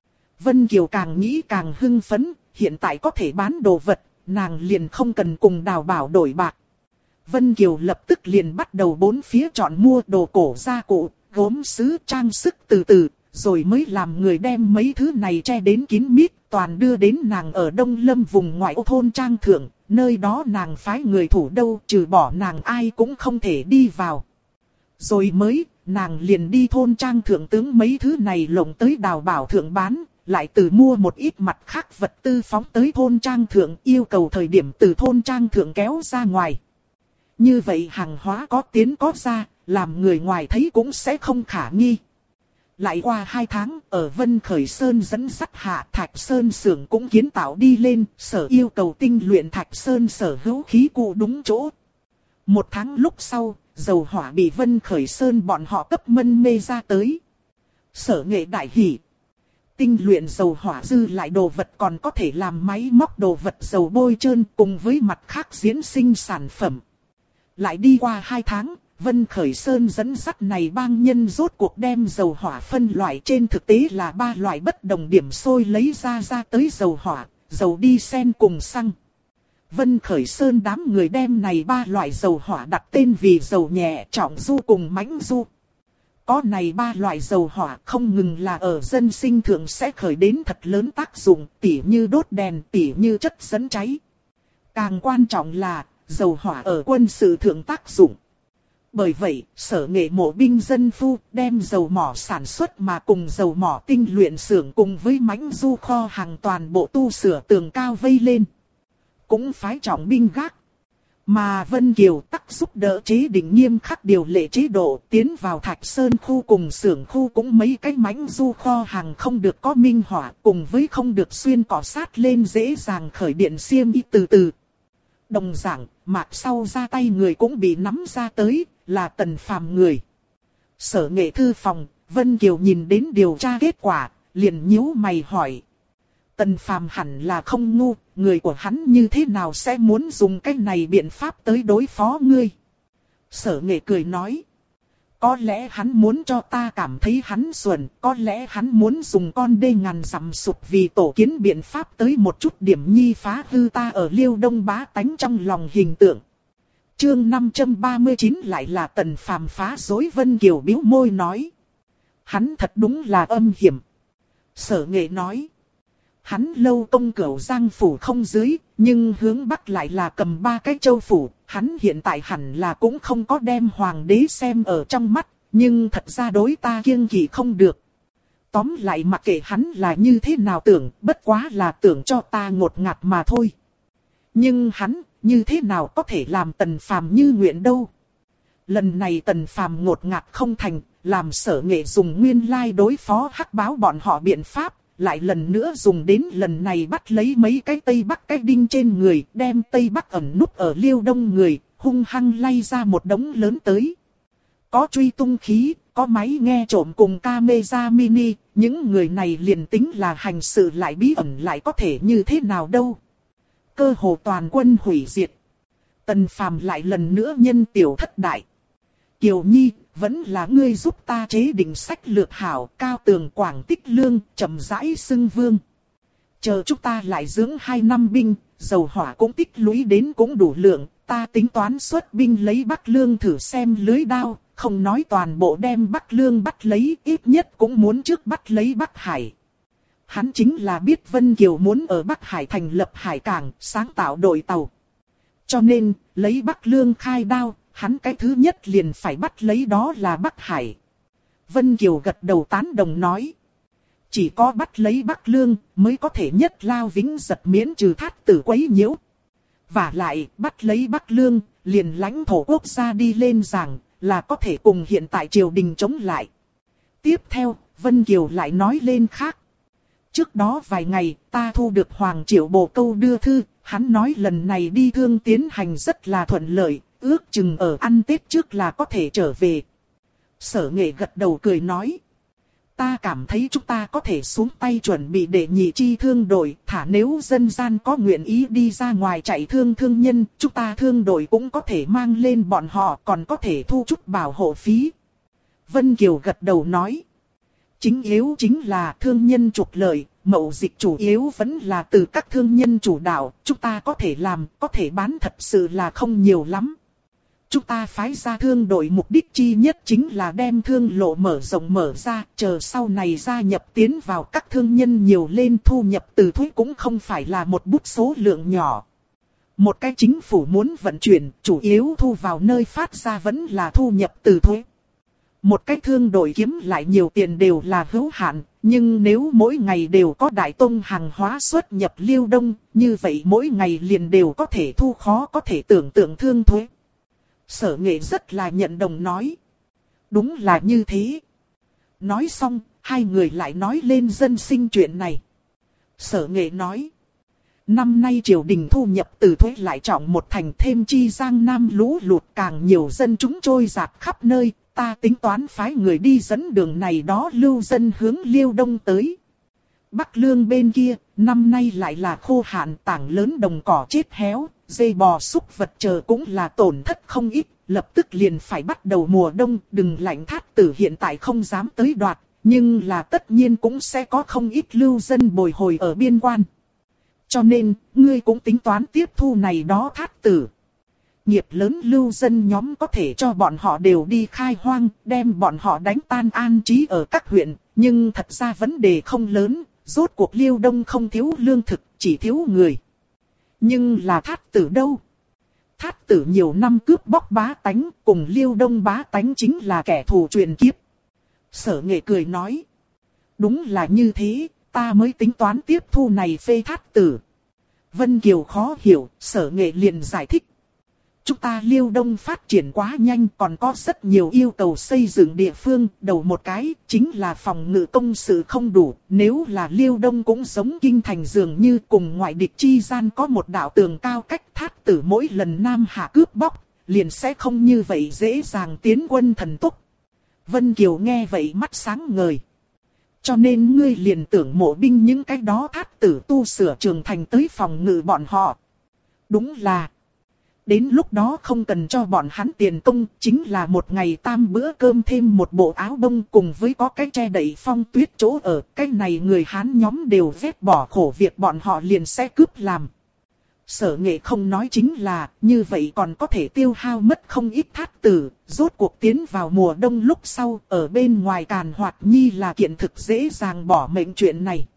Vân Kiều càng nghĩ càng hưng phấn, hiện tại có thể bán đồ vật, nàng liền không cần cùng Đào Bảo đổi bạc. Vân Kiều lập tức liền bắt đầu bốn phía chọn mua đồ cổ gia cụ, gốm sứ trang sức từ từ, rồi mới làm người đem mấy thứ này che đến kín mít, toàn đưa đến nàng ở Đông Lâm vùng ngoại ô thôn trang thượng, nơi đó nàng phái người thủ đâu, trừ bỏ nàng ai cũng không thể đi vào. Rồi mới, nàng liền đi thôn trang thượng tướng mấy thứ này lộng tới Đào Bảo thượng bán, lại từ mua một ít mặt khác vật tư phóng tới thôn trang thượng, yêu cầu thời điểm từ thôn trang thượng kéo ra ngoài. Như vậy hàng hóa có tiến có ra, làm người ngoài thấy cũng sẽ không khả nghi. Lại qua 2 tháng, ở Vân Khởi Sơn dẫn dắt hạ, Thạch Sơn xưởng cũng kiến tạo đi lên, sở yêu cầu tinh luyện Thạch Sơn sở hữu khí cụ đúng chỗ. 1 tháng lúc sau, dầu hỏa bị Vân Khởi Sơn bọn họ cấp mân mê ra tới. Sở Nghệ đại hỉ. Tinh luyện dầu hỏa dư lại đồ vật còn có thể làm máy móc đồ vật dầu bôi trơn cùng với mặt khác diễn sinh sản phẩm. Lại đi qua 2 tháng, Vân Khởi Sơn dẫn dắt này bang nhân rốt cuộc đem dầu hỏa phân loại, trên thực tế là 3 loại bất đồng điểm sôi lấy ra tới dầu hỏa, dầu diesel cùng xăng. Vân Khởi Sơn đám người đem này 3 loại dầu hỏa đặt tên vì dầu nhẹ, trọng du cùng mãnh du. Có này 3 loại dầu hỏa không ngừng là ở dân sinh thượng sẽ khởi đến thật lớn tác dụng, tỉ như đốt đèn, tỉ như chất dẫn cháy. Càng quan trọng là dầu hỏa ở quân sự thượng tác dụng. Bởi vậy, sở nghệ mộ binh dân phu đem dầu mỏ sản xuất mà cùng dầu mỏ tinh luyện xưởng cùng với mãnh du kho hàng toàn bộ tu sửa tường cao vây lên. Cũng phái trọng binh gác. Mà Vân Kiều tắc giúp đỡ chế định nghiêm khắc điều lệ chế độ, tiến vào Thạch Sơn khu cùng xưởng khu cũng mấy cái mãnh du kho hàng không được có minh hỏa, cùng với không được xuyên cỏ sát lên dễ dàng khởi điện xiêm y từ từ. Đồng dạng, mạc sau ra tay người cũng bị nắm ra tới, là Tần Phàm người. Sở Nghệ thư phòng, Vân Kiều nhìn đến điều tra kết quả, liền nhíu mày hỏi. Tần Phàm hẳn là không ngu, người của hắn như thế nào sẽ muốn dùng cái này biện pháp tới đối phó ngươi? Sở Nghệ cười nói. Có lẽ hắn muốn cho ta cảm thấy hắn xuẩn, có lẽ hắn muốn dùng con đê ngàn dặm sụp vì tổ kiến biện pháp tới một chút điểm nhi phá hư ta ở Liêu Đông bá tánh trong lòng hình tượng. Chương 539 lại là Tần Phàm phá rối. Vân Kiều bĩu môi nói. Hắn thật đúng là âm hiểm. Sở Nghệ nói. Hắn lâu công cửu Giang phủ không dưới, nhưng hướng Bắc lại là cầm 3 cái châu phủ, hắn hiện tại hẳn là cũng không có đem hoàng đế xem ở trong mắt, nhưng thật ra đối ta kiêng kỵ không được. Tóm lại mặc kệ hắn là như thế nào tưởng, bất quá là tưởng cho ta ngột ngạt mà thôi. Nhưng hắn, như thế nào có thể làm Tần Phàm như nguyện đâu. Lần này Tần Phàm ngột ngạt không thành, làm Sở Nghệ dùng nguyên lai đối phó hắc báo bọn họ biện pháp. Lại lần nữa dùng đến lần này bắt lấy mấy cái Tây Bắc cái đinh trên người, đem Tây Bắc ẩn núp ở Liêu Đông người, hung hăng lay ra một đống lớn tới. Có truy tung khí, có máy nghe trộm cùng camera mini, những người này liền tính là hành sự lại bí ẩn lại có thể như thế nào đâu. Cơ hồ toàn quân hủy diệt. Tần Phàm lại lần nữa nhân tiểu thất đại. Kiều Nhi, vẫn là ngươi giúp ta chế định sách lược hảo, cao tường quảng tích lương, chậm rãi xưng vương. Chờ chúng ta lại dưỡng 2 năm binh, dầu hỏa cũng tích lũy đến cũng đủ lượng, ta tính toán xuất binh lấy Bắc Lương thử xem lưới đao, không nói toàn bộ đem Bắc Lương bắt lấy, ít nhất cũng muốn trước bắt lấy Bắc Hải. Hắn chính là biết Vân Kiều muốn ở Bắc Hải thành lập hải cảng, sáng tạo đội tàu. Cho nên, lấy Bắc Lương khai đao. Hắn cái thứ nhất liền phải bắt lấy đó là Bắc Hải. Vân Kiều gật đầu tán đồng nói. Chỉ có bắt lấy Bắc Lương mới có thể nhất lao vĩnh giật miễn trừ thát tử quấy nhiễu. Và lại bắt lấy Bắc Lương liền lãnh thổ quốc gia đi lên rằng là có thể cùng hiện tại triều đình chống lại. Tiếp theo Vân Kiều lại nói lên khác. Trước đó vài ngày ta thu được Hoàng Triệu Bồ Câu đưa thư. Hắn nói lần này đi Thương tiến hành rất là thuận lợi. Ước chừng ở ăn Tết trước là có thể trở về. Sở Nghệ gật đầu cười nói. Ta cảm thấy chúng ta có thể xuống tay chuẩn bị để nhị chi thương đội, thả nếu dân gian có nguyện ý đi ra ngoài chạy thương nhân, chúng ta thương đội cũng có thể mang lên bọn họ, còn có thể thu chút bảo hộ phí. Vân Kiều gật đầu nói. Chính yếu chính là thương nhân trục lợi, mậu dịch chủ yếu vẫn là từ các thương nhân chủ đạo, chúng ta có thể làm, có thể bán thật sự là không nhiều lắm. Chúng ta phái ra thương đội mục đích chi nhất chính là đem thương lộ mở rộng mở ra, chờ sau này gia nhập tiến vào các thương nhân nhiều lên, thu nhập từ thuế cũng không phải là một bút số lượng nhỏ. Một cái chính phủ muốn vận chuyển, chủ yếu thu vào nơi phát ra vẫn là thu nhập từ thuế. Một cái thương đội kiếm lại nhiều tiền đều là hữu hạn, nhưng nếu mỗi ngày đều có đại tông hàng hóa xuất nhập Liêu Đông, như vậy mỗi ngày liền đều có thể thu khó có thể tưởng tượng thương thuế. Sở Nghệ rất là nhận đồng nói. Đúng là như thế. Nói xong, hai người lại nói lên dân sinh chuyện này. Sở Nghệ nói. Năm nay triều đình thu nhập từ thuế lại trọng một thành, thêm chi Giang Nam lũ lụt càng nhiều dân chúng trôi dạt khắp nơi. Ta tính toán phái người đi dẫn đường này đó lưu dân hướng Liêu Đông tới. Bắc Lương bên kia, năm nay lại là khô hạn, tảng lớn đồng cỏ chết héo, dê bò súc vật chờ cũng là tổn thất không ít, lập tức liền phải bắt đầu mùa đông. Đừng lạnh Thát Tử hiện tại không dám tới đoạt, nhưng là tất nhiên cũng sẽ có không ít lưu dân bồi hồi ở biên quan. Cho nên, ngươi cũng tính toán tiếp thu này đó Thát Tử. Nghiệp lớn lưu dân nhóm có thể cho bọn họ đều đi khai hoang, đem bọn họ đánh tan an trí ở các huyện, nhưng thật ra vấn đề không lớn, rốt cuộc Liêu Đông không thiếu lương thực, chỉ thiếu người. Nhưng là Thát Tử đâu? Thát Tử nhiều năm cướp bóc bá tánh, cùng Liêu Đông bá tánh chính là kẻ thù truyền kiếp. Sở Nghệ cười nói. Đúng là như thế, ta mới tính toán tiếp thu này phê Thát Tử. Vân Kiều khó hiểu, Sở Nghệ liền giải thích. Chúng ta Liêu Đông phát triển quá nhanh, còn có rất nhiều yêu cầu xây dựng địa phương, đầu một cái chính là phòng ngự công sự không đủ, nếu là Liêu Đông cũng giống kinh thành dường như cùng ngoại địch chi gian có một đạo tường cao cách Thát Tử mỗi lần Nam Hạ cướp bóc, liền sẽ không như vậy dễ dàng tiến quân thần tốc. Vân Kiều nghe vậy mắt sáng ngời. Cho nên ngươi liền tưởng mộ binh những cái đó Thát Tử tu sửa trường thành tới phòng ngự bọn họ. Đúng là. Đến lúc đó không cần cho bọn hắn tiền công, chính là một ngày tam bữa cơm thêm một bộ áo bông cùng với có cái che đậy phong tuyết chỗ ở. Cái này người Hán nhóm đều ghét bỏ khổ việc bọn họ liền sẽ cướp làm. Sở Nghệ không nói chính là, như vậy còn có thể tiêu hao mất không ít Thát Tử, rốt cuộc tiến vào mùa đông lúc sau, ở bên ngoài Càn Hoạt Nhi là kiện thực dễ dàng bỏ mệnh chuyện này.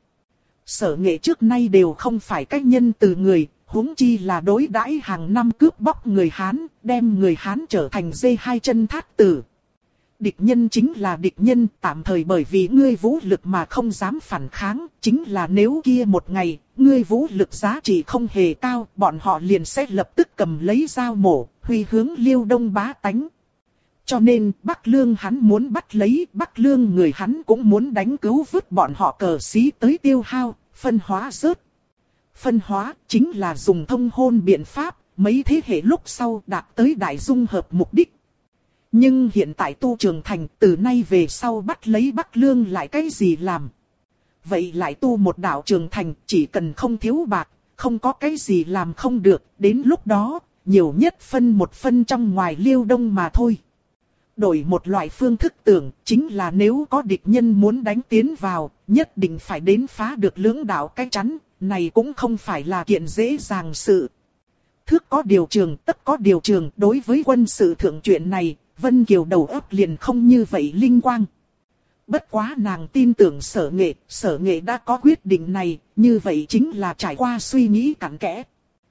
Sở Nghệ trước nay đều không phải cách nhân từ người, huống chi là đối đãi hàng năm cướp bóc người Hán, đem người Hán trở thành dê hai chân Thát Tử. Địch nhân chính là địch nhân, tạm thời bởi vì ngươi vũ lực mà không dám phản kháng, chính là nếu kia một ngày, ngươi vũ lực giá trị không hề cao, bọn họ liền sẽ lập tức cầm lấy dao mổ, huy hướng Liêu Đông bá tánh. Cho nên, Bắc Lương hắn muốn bắt lấy, Bắc Lương người hắn cũng muốn đánh cứu vứt bọn họ cờ xí tới tiêu hao, phân hóa rớt. Phân hóa chính là dùng thông hôn biện pháp, mấy thế hệ lúc sau đạt tới đại dung hợp mục đích. Nhưng hiện tại tu trường thành từ nay về sau bắt lấy Bắc Lương lại cái gì làm? Vậy lại tu một đạo trường thành chỉ cần không thiếu bạc, không có cái gì làm không được, đến lúc đó, nhiều nhất phân một phân trong ngoài Liêu Đông mà thôi. Đổi một loại phương thức tưởng, chính là nếu có địch nhân muốn đánh tiến vào, nhất định phải đến phá được lưỡng đạo cái chắn, này cũng không phải là kiện dễ dàng sự. Thước có điều trường, tất có điều trường, đối với quân sự thượng chuyện này, Vân Kiều đầu óc liền không như vậy linh quang. Bất quá nàng tin tưởng Sở Nghệ đã có quyết định này, như vậy chính là trải qua suy nghĩ cặn kẽ.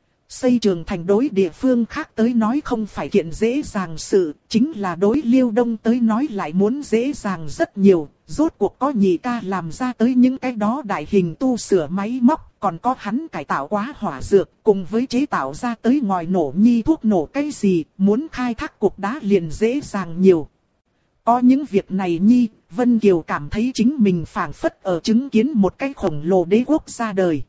Xây trường thành đối địa phương khác tới nói không phải kiện dễ dàng sự, chính là đối Liêu Đông tới nói lại muốn dễ dàng rất nhiều, rốt cuộc có nhị ca làm ra tới những cái đó đại hình tu sửa máy móc, còn có hắn cải tạo quá hỏa dược, cùng với chế tạo ra tới ngòi nổ nhi thuốc nổ cái gì, muốn khai thác cục đá liền dễ dàng nhiều. Có những việc này nhi, Vân Kiều cảm thấy chính mình phảng phất ở chứng kiến một cái khổng lồ đế quốc ra đời.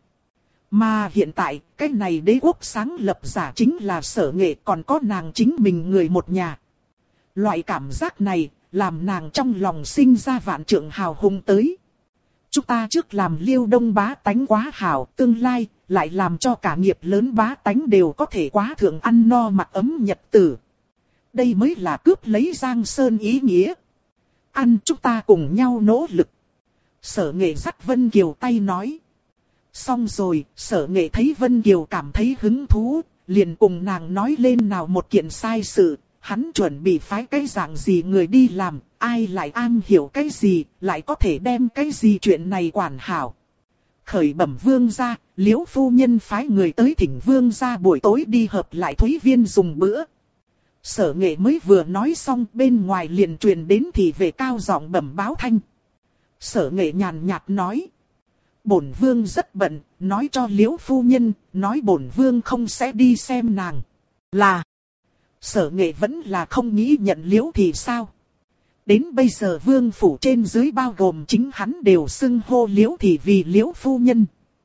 Mà hiện tại, cái này đế quốc sáng lập giả chính là Sở Nghệ, còn có nàng chính mình người một nhà. Loại cảm giác này, làm nàng trong lòng sinh ra vạn trượng hào hùng tới. Chúng ta trước làm Liêu Đông bá tánh quá hảo, tương lai lại làm cho cả nghiệp lớn bá tánh đều có thể quá thượng ăn no mặc ấm nhật tử. Đây mới là cướp lấy Giang Sơn ý nghĩa. Ăn chúng ta cùng nhau nỗ lực. Sở Nghệ dắt Vân Kiều tay nói. Xong rồi, Sở Nghệ thấy Vân Kiều cảm thấy hứng thú, liền cùng nàng nói lên nào một kiện sai sự, hắn chuẩn bị phái cái dạng gì người đi làm, ai lại am hiểu cái gì, lại có thể đem cái gì chuyện này quản hảo. Khởi bẩm vương gia, Liễu phu nhân phái người tới thỉnh vương gia buổi tối đi hợp lại Thúy Viên dùng bữa. Sở Nghệ mới vừa nói xong, bên ngoài liền truyền đến thì về cao giọng bẩm báo thanh. Sở Nghệ nhàn nhạt nói. Bổn vương rất bận, nói cho Liễu phu nhân, nói bổn vương không sẽ đi xem nàng. Là. Sở Nghệ vẫn là không nghĩ nhận Liễu thì sao? Đến bây giờ vương phủ trên dưới bao gồm chính hắn đều xưng hô Liễu thì vì Liễu phu nhân.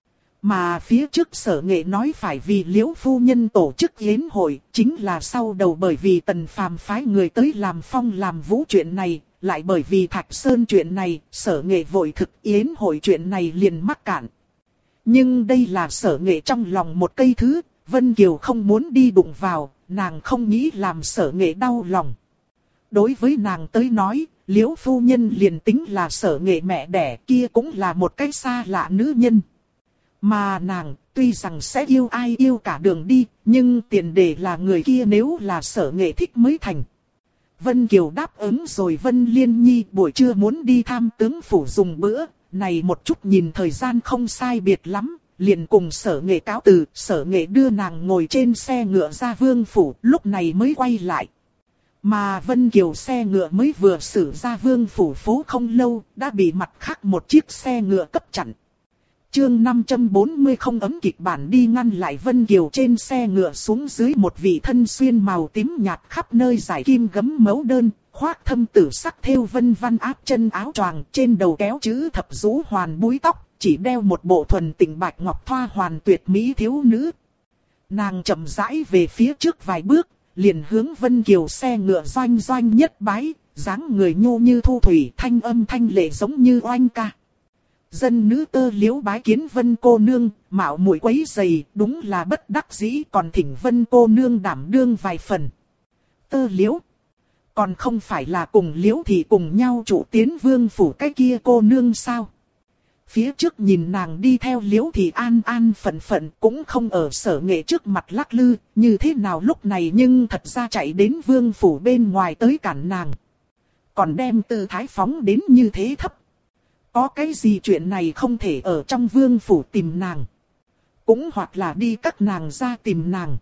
Mà phía trước Sở Nghệ nói phải vì Liễu phu nhân tổ chức yến hội, chính là sau đầu bởi vì Tần Phàm phái người tới làm phong làm vũ chuyện này, lại bởi vì Thạch Sơn chuyện này, Sở Nghệ vội thực yến hội chuyện này liền mắc cạn. Nhưng đây là Sở Nghệ trong lòng một cây thứ, Vân Kiều không muốn đi đụng vào, nàng không nghĩ làm Sở Nghệ đau lòng. Đối với nàng tới nói, Liễu phu nhân liền tính là Sở Nghệ mẹ đẻ, kia cũng là một cái xa lạ nữ nhân. Mà nàng, tuy rằng sẽ yêu ai yêu cả đường đi, nhưng tiền đề là người kia nếu là Sở Nghệ thích mới thành. Vân Kiều đáp ứng rồi Vân Liên Nhi buổi trưa muốn đi tham tướng phủ dùng bữa, này một chút nhìn thời gian không sai biệt lắm, liền cùng Sở Nghệ cáo từ, Sở Nghệ đưa nàng ngồi trên xe ngựa ra vương phủ, lúc này mới quay lại. Mà Vân Kiều xe ngựa mới vừa xử ra vương phủ phố không lâu, đã bị mặt khác một chiếc xe ngựa cấp chặn. Chương 540 không ấm kịch bản đi ngăn lại Vân Kiều trên xe ngựa xuống dưới một vị thân xuyên màu tím nhạt khắp nơi giải kim gấm mấu đơn, khoác thâm tử sắc thêu vân văn áp chân áo choàng, trên đầu kéo chữ thập rũ hoàn búi tóc, chỉ đeo một bộ thuần tịnh bạch ngọc thoa hoàn tuyệt mỹ thiếu nữ. Nàng chậm rãi về phía trước vài bước, liền hướng Vân Kiều xe ngựa doanh doanh nhất bái, dáng người nhô như thu thủy, thanh âm thanh lệ giống như oanh ca. Dân nữ Tơ Liễu bái kiến Vân cô nương, mạo muội quấy rầy, đúng là bất đắc dĩ, còn thỉnh Vân cô nương đảm đương vài phần. Tơ Liễu, còn không phải là cùng Liễu thì cùng nhau trụ tiến vương phủ cái kia cô nương sao? Phía trước nhìn nàng đi theo Liễu thì an an phận phận, cũng không ở Sở Nghệ trước mặt lắc lư, như thế nào lúc này nhưng thật ra chạy đến vương phủ bên ngoài tới cản nàng. Còn đem tư thái phóng đến như thế thấp. Có cái gì chuyện này không thể ở trong vương phủ tìm nàng. Cũng hoặc là đi các nàng ra tìm nàng.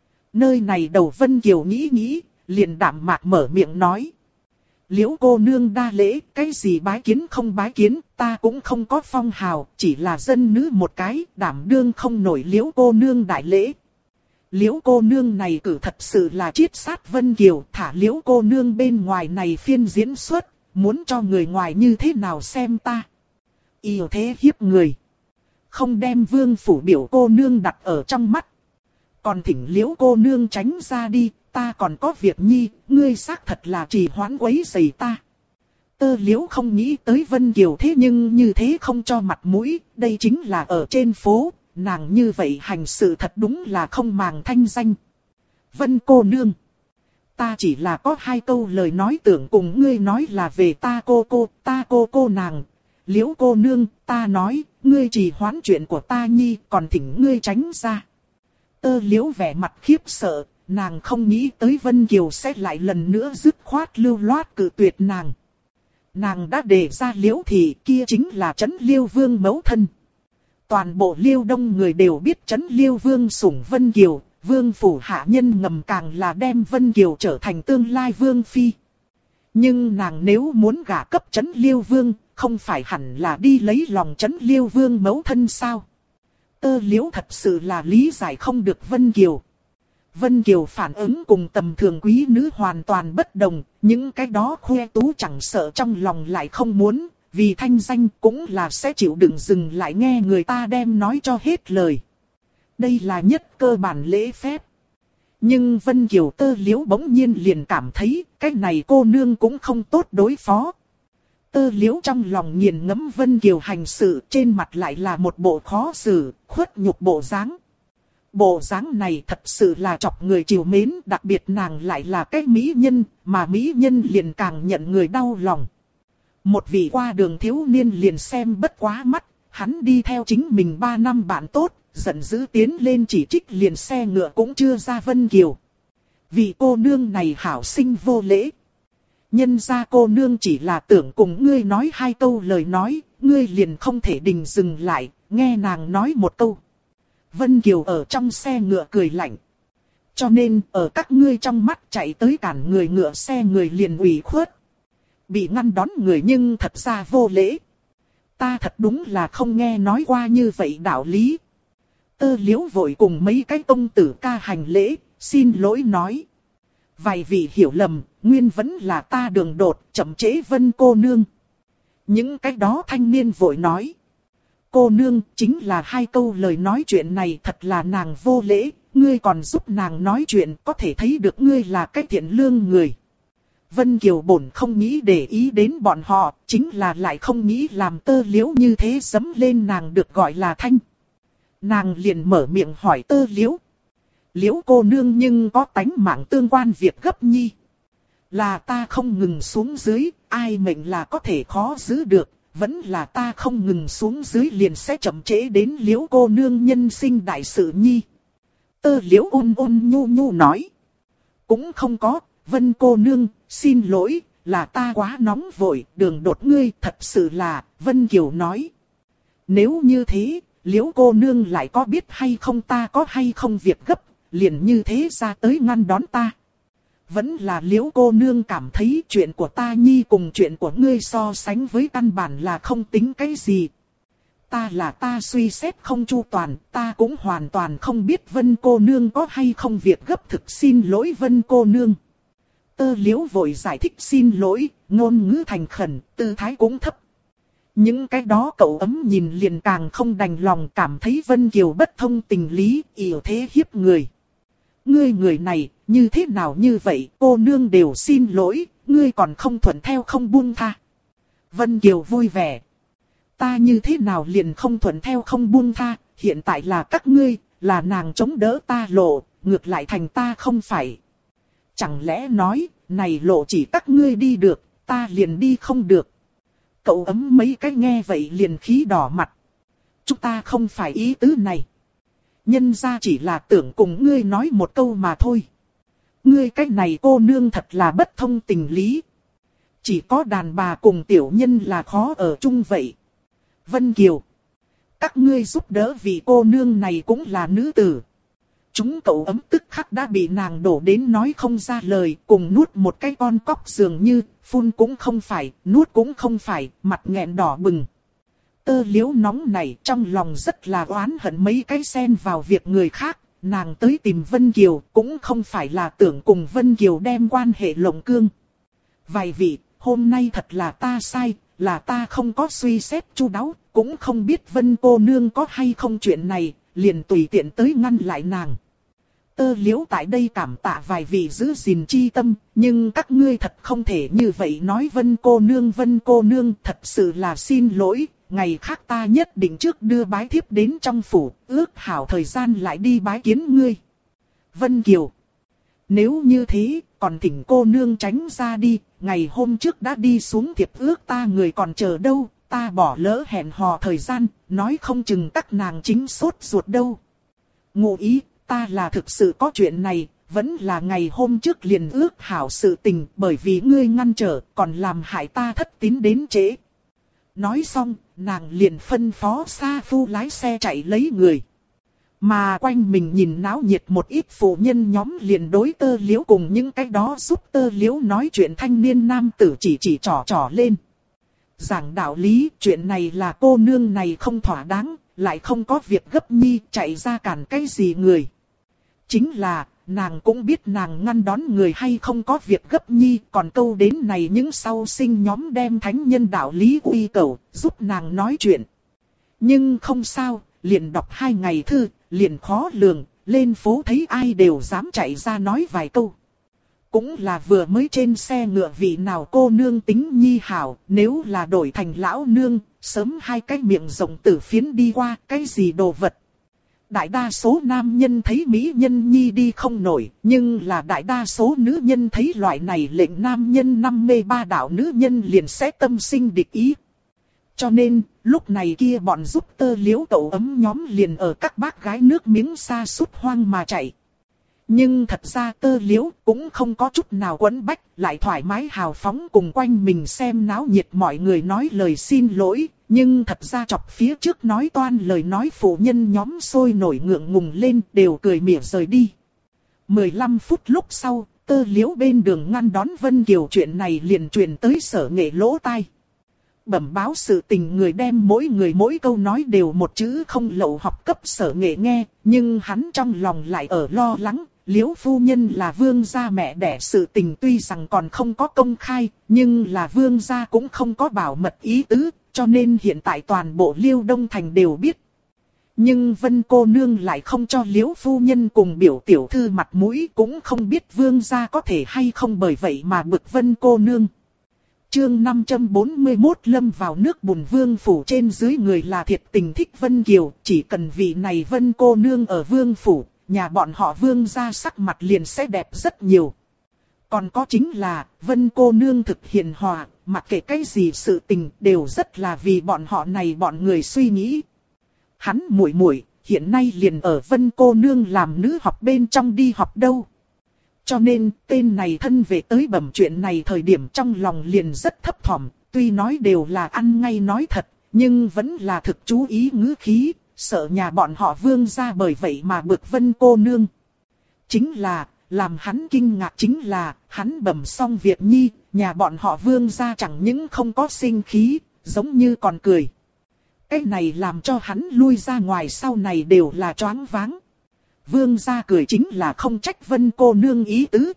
Nơi này đầu Vân Kiều nghĩ nghĩ, liền đạm mạc mở miệng nói. Liễu cô nương đa lễ, cái gì bái kiến không bái kiến, ta cũng không có phong hào, chỉ là dân nữ một cái, đảm đương không nổi Liễu cô nương đại lễ. Liễu cô nương này cử thật sự là chiết sát Vân Kiều, thả Liễu cô nương bên ngoài này phiên diễn xuất. Muốn cho người ngoài như thế nào xem ta? Yêu thế hiếp người. Không đem vương phủ biểu cô nương đặt ở trong mắt. Còn thỉnh Liễu cô nương tránh ra đi, ta còn có việc nhi, ngươi xác thật là trì hoãn quấy rầy ta. Tơ Liễu không nghĩ tới Vân Kiều thế nhưng như thế không cho mặt mũi, đây chính là ở trên phố, nàng như vậy hành sự thật đúng là không màng thanh danh. Vân cô nương. Ta chỉ là có hai câu lời nói tưởng cùng ngươi nói là về ta cô nàng. Liễu cô nương, ta nói, ngươi chỉ hoãn chuyện của ta nhi, còn thỉnh ngươi tránh ra. Tơ Liễu vẻ mặt khiếp sợ, nàng không nghĩ tới Vân Kiều sẽ lại lần nữa dứt khoát lưu loát cự tuyệt nàng. Nàng đã đề ra Liễu thì kia chính là Trấn Liêu Vương mẫu thân. Toàn bộ Liêu Đông người đều biết Trấn Liêu Vương sủng Vân Kiều. Vương phủ hạ nhân ngầm càng là đem Vân Kiều trở thành tương lai vương phi. Nhưng nàng nếu muốn gả cấp Trấn Liêu Vương, không phải hẳn là đi lấy lòng Trấn Liêu Vương mẫu thân sao? Tơ Liễu thật sự là lý giải không được Vân Kiều. Vân Kiều phản ứng cùng tầm thường quý nữ hoàn toàn bất đồng, những cái đó khoe tú chẳng sợ trong lòng lại không muốn, vì thanh danh cũng là sẽ chịu đựng dừng lại nghe người ta đem nói cho hết lời. Đây là nhất cơ bản lễ phép. Nhưng Vân Kiều Tơ Liễu bỗng nhiên liền cảm thấy cái này cô nương cũng không tốt đối phó. Tơ Liễu trong lòng nghiền ngẫm Vân Kiều hành sự, trên mặt lại là một bộ khó xử, khuất nhục bộ dáng. Bộ dáng này thật sự là chọc người trìu mến, đặc biệt nàng lại là cái mỹ nhân, mà mỹ nhân liền càng nhận người đau lòng. Một vị qua đường thiếu niên liền xem bất quá mắt, hắn đi theo chính mình 3 năm bạn tốt, giận dữ tiến lên chỉ trích liền xe ngựa cũng chưa ra Vân Kiều. Vì cô nương này hảo sinh vô lễ. Nhân ra cô nương chỉ là tưởng cùng ngươi nói 2 câu lời nói, ngươi liền không thể đình dừng lại, nghe nàng nói một câu. Vân Kiều ở trong xe ngựa cười lạnh. Cho nên ở các ngươi trong mắt chạy tới cản người ngựa xe người liền ủy khuất. Bị ngăn đón người nhưng thật ra vô lễ. Ta thật đúng là không nghe nói qua như vậy đạo lý. Tơ Liễu vội cùng mấy cái công tử ca hành lễ, xin lỗi nói. Vài vị hiểu lầm, nguyên vẫn là ta đường đột, chậm trễ Vân cô nương. Những cái đó thanh niên vội nói. Cô nương, chính là 2 câu lời nói chuyện này thật là nàng vô lễ, ngươi còn giúp nàng nói chuyện, có thể thấy được ngươi là cái thiện lương người. Vân Kiều bổn không nghĩ để ý đến bọn họ, chính là lại không nghĩ làm Tơ Liễu như thế dẫm lên nàng được gọi là thanh. Nàng liền mở miệng hỏi Tơ Liễu. Liễu cô nương nhưng có tánh mạng tương quan việc gấp nhi. Là ta không ngừng xuống dưới, ai mệnh là có thể khó giữ được, vẫn là ta không ngừng xuống dưới liền sẽ chậm trễ đến Liễu cô nương nhân sinh đại sự nhi. Tơ Liễu ôn ôn nhu nhu nói. Cũng không có, Vân cô nương, xin lỗi, là ta quá nóng vội, đường đột ngươi thật sự là, Vân Kiều nói. Nếu như thế, Liễu cô nương lại có biết hay không ta có hay không việc gấp, liền như thế ra tới ngăn đón ta. Vẫn là Liễu cô nương cảm thấy chuyện của ta nhi cùng chuyện của ngươi so sánh với căn bản là không tính cái gì. Ta suy xét không chu toàn, ta cũng hoàn toàn không biết Vân cô nương có hay không việc gấp, thực xin lỗi Vân cô nương. Tơ Liễu vội giải thích xin lỗi, ngôn ngữ thành khẩn, tư thái cũng thấp. Những cái đó cậu ấm nhìn liền càng không đành lòng, cảm thấy Vân Kiều bất thông tình lý, yểu thế hiếp người. Ngươi người này, như thế nào như vậy, cô nương đều xin lỗi, ngươi còn không thuận theo không buông tha. Vân Kiều vui vẻ. Ta như thế nào liền không thuận theo không buông tha, hiện tại là các ngươi, là nàng chống đỡ ta lộ, ngược lại thành ta không phải. Chẳng lẽ nói, này lộ chỉ các ngươi đi được, ta liền đi không được. Cậu ấm mấy cái nghe vậy liền khí đỏ mặt. Chúng ta không phải ý tứ này. Nhân ra chỉ là tưởng cùng ngươi nói một câu mà thôi. Ngươi cái này cô nương thật là bất thông tình lý. Chỉ có đàn bà cùng tiểu nhân là khó ở chung vậy. Vân Kiều. Các ngươi giúp đỡ vì cô nương này cũng là nữ tử. Chúng cậu ấm tức khắc đã bị nàng đổ đến nói không ra lời, cùng nuốt một cái con cóc dường như, phun cũng không phải, nuốt cũng không phải, mặt nghẹn đỏ bừng. Tơ Liễu nóng này trong lòng rất là oán hận mấy cái xen vào việc người khác, nàng tới tìm Vân Kiều cũng không phải là tưởng cùng Vân Kiều đem quan hệ lộng cương. Vài vị, hôm nay thật là ta sai, là ta không có suy xét chu đáo, cũng không biết Vân cô nương có hay không chuyện này, liền tùy tiện tới ngăn lại nàng. Tơ Liễu tại đây cảm tạ vài vị giữ gìn chi tâm, nhưng các ngươi thật không thể như vậy nói Vân cô nương thật sự là xin lỗi, ngày khác ta nhất định trước đưa bái thiếp đến trong phủ, ước hảo thời gian lại đi bái kiến ngươi. Vân Kiều. Nếu như thế, còn thỉnh cô nương tránh ra đi, ngày hôm trước đã đi xuống thiệp ước ta người còn chờ đâu, ta bỏ lỡ hẹn hò thời gian, nói không chừng các nàng chính sốt ruột đâu. Ngụ ý, ta là thực sự có chuyện này, vẫn là ngày hôm trước liền ước hảo sự tình, bởi vì ngươi ngăn trở, còn làm hại ta thất tín đến trễ. Nói xong, nàng liền phân phó Sa Phu lái xe chạy lấy người. Mà quanh mình nhìn náo nhiệt một ít phụ nhân nhóm liền đối Tơ Liễu cùng những cái đó giúp Tơ Liễu nói chuyện thanh niên nam tử chỉ trỏ lên. Giảng đạo lý, chuyện này là cô nương này không thỏa đáng, lại không có việc gấp nhi, chạy ra cản cái gì người. Chính là, nàng cũng biết nàng ngăn đón người hay không có việc gấp nhi, còn câu đến này những sau sinh nhóm đem thánh nhân đạo lý uy cầu, giúp nàng nói chuyện. Nhưng không sao, liền đọc 2 ngày thư, liền khó lường, lên phố thấy ai đều dám chạy ra nói vài câu. Cũng là vừa mới trên xe ngựa vị nào cô nương tính nhi hảo, nếu là đổi thành lão nương, sớm hai cái miệng rộng tử phiến đi qua, cái gì đồ vật. Đại đa số nam nhân thấy mỹ nhân nhi đi không nổi, nhưng là đại đa số nữ nhân thấy loại này lệnh nam nhân năm mê ba đạo nữ nhân liền sẽ tâm sinh địch ý. Cho nên, lúc này kia bọn giúp Tơ Liễu cậu ấm nhóm liền ở các bác gái nước miếng xa sút hoang mà chạy. Nhưng thật ra Tơ Liễu cũng không có chút nào quẫn bách, lại thoải mái hào phóng cùng quanh mình xem náo nhiệt mọi người nói lời xin lỗi. Nhưng thật ra chọc phía trước nói toan lời nói phụ nhân nhóm sôi nổi ngượng ngùng lên đều cười mỉa rời đi. 15 phút lúc sau, Tơ Liễu bên đường ngăn đón Vân Kiều chuyện này liền truyền tới Sở Nghệ lỗ tai. Bẩm báo sự tình người đem mỗi người mỗi câu nói đều một chữ không lậu học cấp Sở Nghệ nghe, nhưng hắn trong lòng lại ở lo lắng. Liễu phu nhân là vương gia mẹ đẻ, sự tình tuy rằng còn không có công khai, nhưng là vương gia cũng không có bảo mật ý tứ, cho nên hiện tại toàn bộ Liêu Đông Thành đều biết. Nhưng Vân cô nương lại không cho Liễu phu nhân cùng biểu tiểu thư mặt mũi, cũng không biết vương gia có thể hay không bởi vậy mà bực Vân cô nương. Chương 541 lâm vào nước bùn, vương phủ trên dưới người là thiệt tình thích Vân Kiều, chỉ cần vị này Vân cô nương ở vương phủ, nhà bọn họ vương gia sắc mặt liền sẽ đẹp rất nhiều. Còn có chính là, Vân cô nương thực hiền hòa, mặc kệ cái gì sự tình đều rất là vì bọn họ này bọn người suy nghĩ. Hắn muội muội hiện nay liền ở Vân cô nương làm nữ học bên trong đi học đâu. Cho nên, tên này thân về tới bẩm chuyện này thời điểm trong lòng liền rất thấp thỏm, tuy nói đều là ăn ngay nói thật, nhưng vẫn là thực chú ý ngữ khí, sợ nhà bọn họ vương gia bởi vậy mà bực Vân cô nương. Chính là, làm hắn kinh ngạc chính là, hắn bẩm xong việc nhi, nhà bọn họ vương gia chẳng những không có sinh khí, giống như còn cười. Cái này làm cho hắn lui ra ngoài sau này đều là choáng váng. Vương gia cười chính là không trách Vân cô nương ý tứ.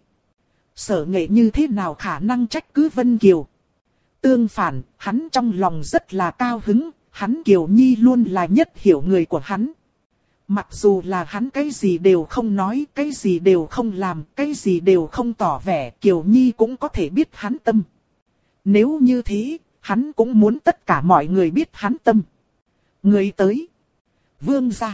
Sở Nghệ như thế nào khả năng trách cứ Vân Kiều. Tương phản, hắn trong lòng rất là cao hứng, hắn Kiều Nhi luôn là nhất hiểu người của hắn. Mặc dù là hắn cái gì đều không nói, cái gì đều không làm, cái gì đều không tỏ vẻ, Kiều Nhi cũng có thể biết hắn tâm. Nếu như thế, hắn cũng muốn tất cả mọi người biết hắn tâm. Người tới. Vương gia.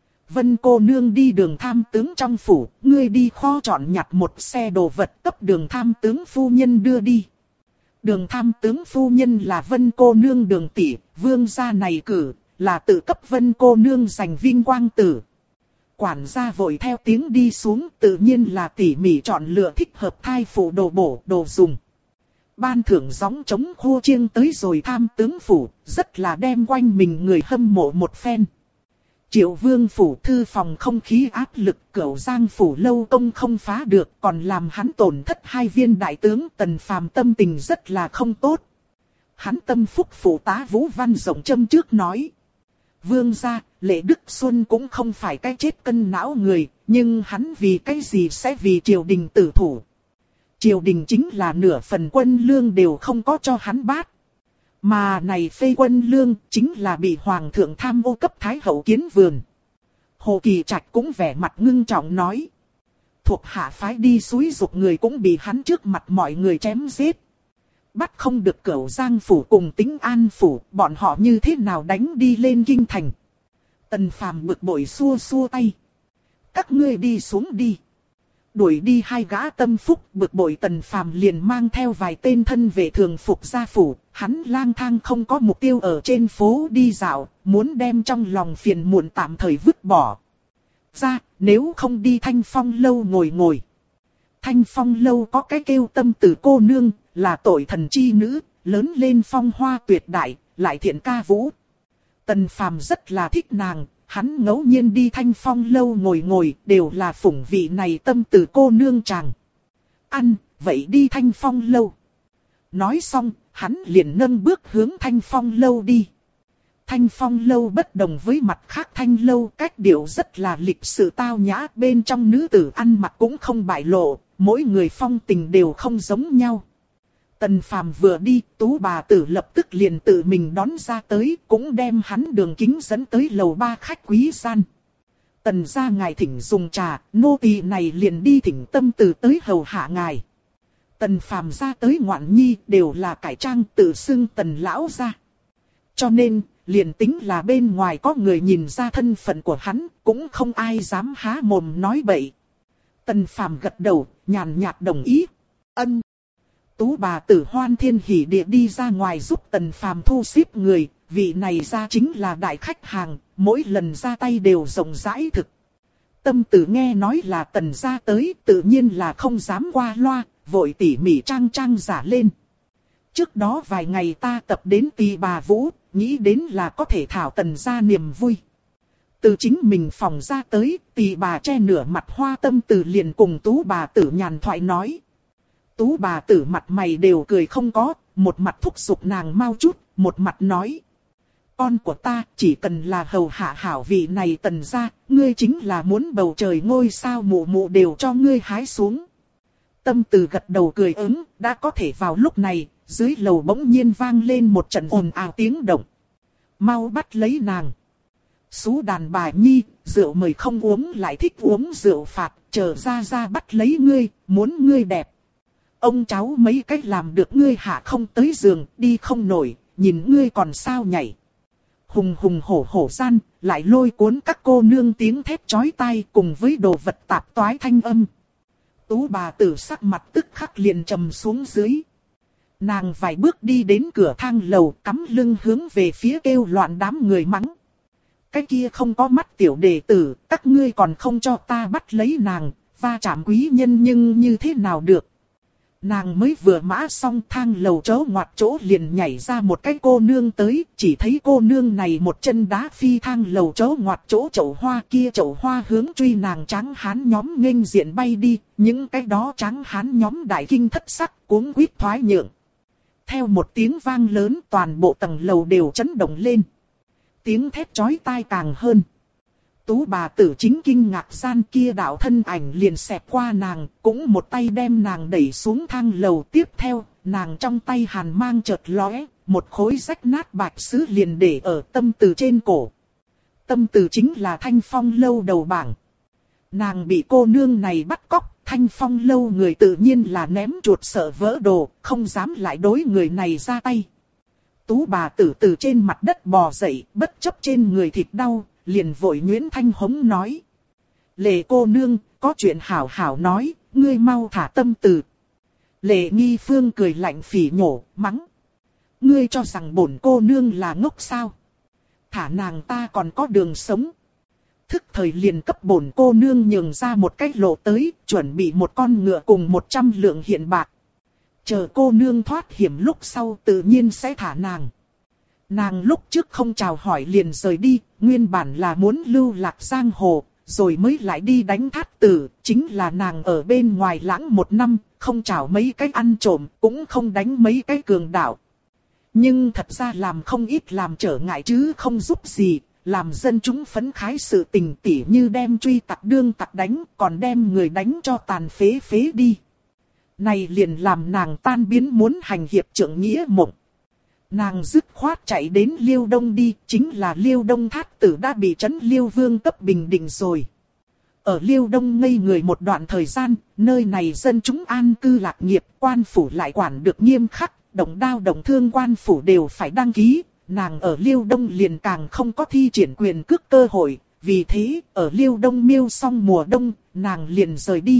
Vân cô nương đi đường tham tướng trong phủ, ngươi đi kho chọn nhặt một xe đồ vật cấp đường tham tướng phu nhân đưa đi. Đường tham tướng phu nhân là Vân cô nương Đường tỷ, vương gia này cử, là tự cấp Vân cô nương giành vinh quang tử. Quản gia vội theo tiếng đi xuống, tự nhiên là tỉ mỉ chọn lựa thích hợp thai phụ đồ bổ, đồ dùng. Ban thưởng gióng trống khô chiêng tới rồi tham tướng phủ, rất là đem quanh mình người hâm mộ một phen. Triệu vương phủ thư phòng không khí áp lực, Cửu Giang phủ lâu công không phá được, còn làm hắn tổn thất 2 viên đại tướng. Tần Phàm tâm tình rất là không tốt. Hắn tâm phúc phụ tá Vũ Văn rộng châm trước nói. Vương gia, Lệ Đức Xuân cũng không phải cái chết cân não người, nhưng hắn vì cái gì sẽ vì triều đình tử thủ. Triều đình chính là nửa phần quân lương đều không có cho hắn bát. Mà này phê quân lương chính là bị hoàng thượng tham ô cấp thái hậu kiến vườn. Hồ Kỳ Trạch cũng vẻ mặt ngưng trọng nói. Thuộc hạ phái đi xúi giục người cũng bị hắn trước mặt mọi người chém giết. Bắt không được Cửu Giang phủ cùng Tĩnh An phủ, bọn họ như thế nào đánh đi lên kinh thành. Tần Phàm bực bội xua xua tay. Các ngươi đi xuống đi. Đuổi đi 2 gã tâm phúc, bực bội Tần Phàm liền mang theo vài tên thân vệ thường phục ra phủ. Hắn lang thang không có mục tiêu ở trên phố đi dạo, muốn đem trong lòng phiền muộn tạm thời vứt bỏ. Ra, nếu không đi Thanh Phong lâu ngồi ngồi. Thanh Phong lâu có cái kêu Tâm Tử cô nương, là tội thần chi nữ, lớn lên phong hoa tuyệt đại, lại thiện ca vũ. Tần Phàm rất là thích nàng, hắn ngẫu nhiên đi Thanh Phong lâu ngồi ngồi, đều là phụng vị này Tâm Tử cô nương chàng. Ăn, vậy đi Thanh Phong lâu. Nói xong, hắn liền nâng bước hướng Thanh Phong lâu đi. Thanh Phong lâu bất đồng với mặt khác Thanh lâu, cách điệu rất là lịch sự tao nhã, bên trong nữ tử ăn mặc cũng không bại lộ, mỗi người phong tình đều không giống nhau. Tần Phàm vừa đi, Tú bà tử lập tức liền tự mình đón ra tới, cũng đem hắn đường kính dẫn tới lầu 3 khách quý gian. Tần gia ngài thỉnh dùng trà, nô tỳ này liền đi thỉnh Tâm Từ tới hầu hạ ngài. Tần Phàm gia tới ngoạn nhi đều là cải trang tự xưng Tần lão gia. Cho nên, liền tính là bên ngoài có người nhìn ra thân phận của hắn, cũng không ai dám há mồm nói bậy. Tần Phàm gật đầu, nhàn nhạt đồng ý. Ân. Tú bà tử hoan thiên hỉ địa đi ra ngoài giúp Tần Phàm thu xếp người, vị này ra chính là đại khách hàng, mỗi lần ra tay đều rộng rãi thực. Tâm Tử nghe nói là Tần gia tới, tự nhiên là không dám qua loa, vội tỉ mỉ trang giả lên. Trước đó vài ngày ta tập đến Tỳ Bà Vũ, nghĩ đến là có thể thảo Tần gia niềm vui. Từ chính mình phòng ra tới, Tỳ bà che nửa mặt hoa. Tâm Tử liền cùng Tú bà tử nhàn thoại nói. Tú bà tử mặt mày đều cười không có, một mặt thúc giục nàng mau chút, một mặt nói. Con của ta chỉ cần là hầu hạ hảo vị này Tần gia, ngươi chính là muốn bầu trời ngôi sao mụ mụ đều cho ngươi hái xuống. Tâm Từ gật đầu cười ứng, đã có thể vào lúc này, dưới lầu bỗng nhiên vang lên một trận ồn ào tiếng động. Mau bắt lấy nàng. Xú đàn bà nhi, rượu mời không uống lại thích uống rượu phạt, chờ ra bắt lấy ngươi, muốn ngươi đẹp. Ông cháu mấy cách làm được ngươi hạ không tới giường, đi không nổi, nhìn ngươi còn sao nhảy. Hùng hùng hổ hổ gian, lại lôi cuốn các cô nương tiếng thét chói tai cùng với đồ vật tạp toái thanh âm. Tú bà tử sắc mặt tức khắc liền trầm xuống dưới. Nàng vài bước đi đến cửa thang lầu, cắm lưng hướng về phía kêu loạn đám người mắng. Cái kia không có mắt tiểu đệ tử, các ngươi còn không cho ta bắt lấy nàng, va chạm quý nhân nhưng như thế nào được. Nàng mới vừa mã xong thang lầu chỗ ngoặt chỗ liền nhảy ra một cái cô nương tới, chỉ thấy cô nương này một chân đá phi thang lầu chỗ ngoặt chỗ chậu hoa kia, chậu hoa hướng truy nàng trắng hán nhóm nghênh diện bay đi, những cái đó trắng hán nhóm đại kinh thất sắc cuống quýt thoái nhượng. Theo một tiếng vang lớn toàn bộ tầng lầu đều chấn động lên. Tiếng thét chói tai càng hơn. Tú bà tử chính kinh ngạc gian kia đạo thân ảnh liền xẹt qua nàng, cũng một tay đem nàng đẩy xuống thang lầu. Tiếp theo, nàng trong tay hàn mang chợt lóe, một khối rách nát bạch sứ liền để ở Tâm Từ trên cổ. Tâm Từ chính là Thanh Phong lâu đầu bảng. Nàng bị cô nương này bắt cóc, Thanh Phong lâu người tự nhiên là ném chuột sợ vỡ đồ, không dám lại đối người này ra tay. Tú bà tử từ trên mặt đất bò dậy, bất chấp trên người thịt đau, liền vội Nguyễn Thanh hống nói. Lệ cô nương, có chuyện hảo hảo nói, ngươi mau thả Tâm Từ. Lệ Nghi Phương cười lạnh phỉ nhổ, mắng. Ngươi cho rằng bổn cô nương là ngốc sao? Thả nàng ta còn có đường sống. Thức thời liền cấp bổn cô nương nhường ra một cách lộ tới, chuẩn bị một con ngựa cùng 100 lượng hiện bạc. Chờ cô nương thoát hiểm lúc sau tự nhiên sẽ thả nàng. Nàng lúc trước không chào hỏi liền rời đi, nguyên bản là muốn lưu lạc giang hồ, rồi mới lại đi đánh Thát Tử, chính là nàng ở bên ngoài lãng 1 năm, không chào mấy cái ăn trộm, cũng không đánh mấy cái cường đạo. Nhưng thật ra làm không ít làm trở ngại chứ không giúp gì, làm dân chúng phấn khái sự tình tỉ như đem truy tặc đương tặc đánh, còn đem người đánh cho tàn phế phế đi. Này liền làm nàng tan biến muốn hành hiệp trượng nghĩa mộng. Nàng dứt khoát chạy đến Liêu Đông đi, chính là Liêu Đông Thát Tử đã bị trấn Liêu Vương cấp bình định rồi. Ở Liêu Đông ngây người một đoạn thời gian, nơi này dân chúng an cư lạc nghiệp, quan phủ lại quản được nghiêm khắc, động đao động thương quan phủ đều phải đăng ký. Nàng ở Liêu Đông liền càng không có thi triển quyền cước cơ hội, vì thế, ở Liêu Đông miêu xong mùa đông, nàng liền rời đi.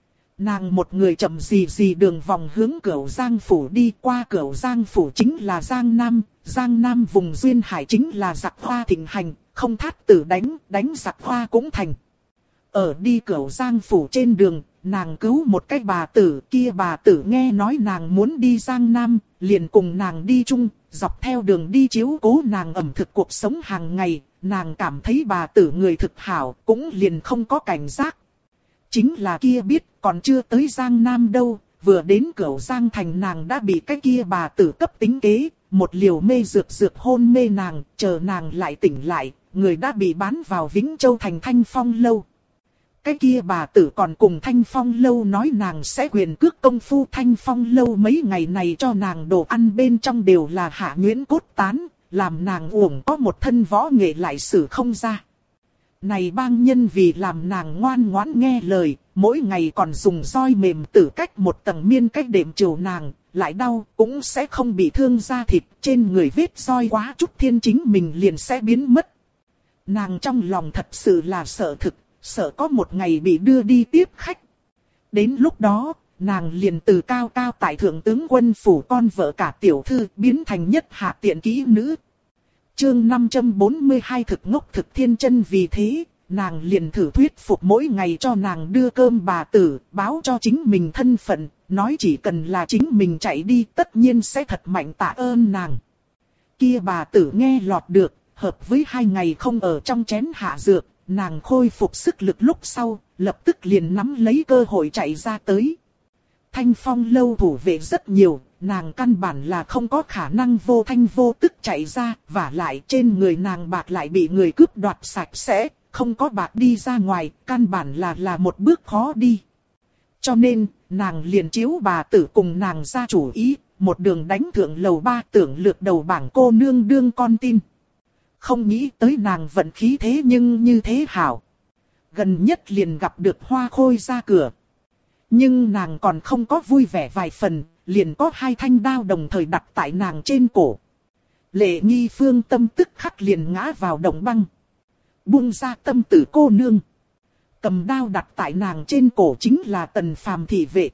Nàng một người chậm gì đường vòng hướng Cửu Giang phủ đi, qua Cửu Giang phủ chính là Giang Nam vùng duyên hải chính là giặc hoa thịnh hành, không Thát Tử đánh giặc hoa cũng thành. Ở đi Cửu Giang phủ trên đường, nàng cứu một cái bà tử, kia bà tử nghe nói nàng muốn đi Giang Nam, liền cùng nàng đi chung, dọc theo đường đi chiếu cố nàng ẩm thực cuộc sống hàng ngày, nàng cảm thấy bà tử người thực hảo, cũng liền không có cảnh giác. Chính là kia biết, còn chưa tới Giang Nam đâu, vừa đến Cửu Giang thành nàng đã bị cái kia bà tử cấp tính kế, một liều mê dược hôn mê nàng, chờ nàng lại tỉnh lại, người đã bị bán vào Vĩnh Châu thành Thanh Phong lâu. Cái kia bà tử còn cùng Thanh Phong lâu nói nàng sẽ quyền cước công phu. Thanh Phong lâu mấy ngày này cho nàng đồ ăn bên trong đều là hạ nhuyễn cốt tán, làm nàng uổng có một thân võ nghệ lại xử không ra. Này bang nhân vì làm nàng ngoan ngoãn nghe lời, mỗi ngày còn dùng roi mềm tử cách một tầng miên cách đệm chiều nàng, lại đau cũng sẽ không bị thương da thịt, trên người vết roi quá chút thiên chính mình liền sẽ biến mất. Nàng trong lòng thật sự là sợ thực, sợ có một ngày bị đưa đi tiếp khách. Đến lúc đó, nàng liền từ cao cao tại thượng tướng quân phủ con vợ cả tiểu thư biến thành nhất hạ tiện kỹ nữ. Chương 542 thực ngốc thực thiên chân, vì thế, nàng liền thử thuyết phục mỗi ngày cho nàng đưa cơm bà tử, báo cho chính mình thân phận, nói chỉ cần là chính mình chạy đi tất nhiên sẽ thật mạnh tạ ơn nàng. Kia bà tử nghe lọt được, hợp với 2 ngày không ở trong chén hạ dược, nàng khôi phục sức lực lúc sau, lập tức liền nắm lấy cơ hội chạy ra tới. Thanh Phong lâu thủ vệ rất nhiều, nàng căn bản là không có khả năng vô thanh vô tức chạy ra, và lại trên người nàng bạc lại bị người cướp đoạt sạch sẽ, không có bạc đi ra ngoài, căn bản là một bước khó đi. Cho nên, nàng liền chiếu bà tử cùng nàng ra chủ ý, một đường đánh thượng lầu 3 tưởng lược đầu bảng cô nương đương con tin. Không nghĩ tới nàng vận khí thế nhưng như thế hảo. Gần nhất liền gặp được Hoa Khôi ra cửa. Nhưng nàng còn không có vui vẻ vài phần, liền có 2 thanh đao đồng thời đặt tại nàng trên cổ. Lệ Nghi Phương tâm tức khắc liền ngã vào động băng. Buông ra tâm tử cô nương. Cầm đao đặt tại nàng trên cổ chính là Tần Phàm thị vệ.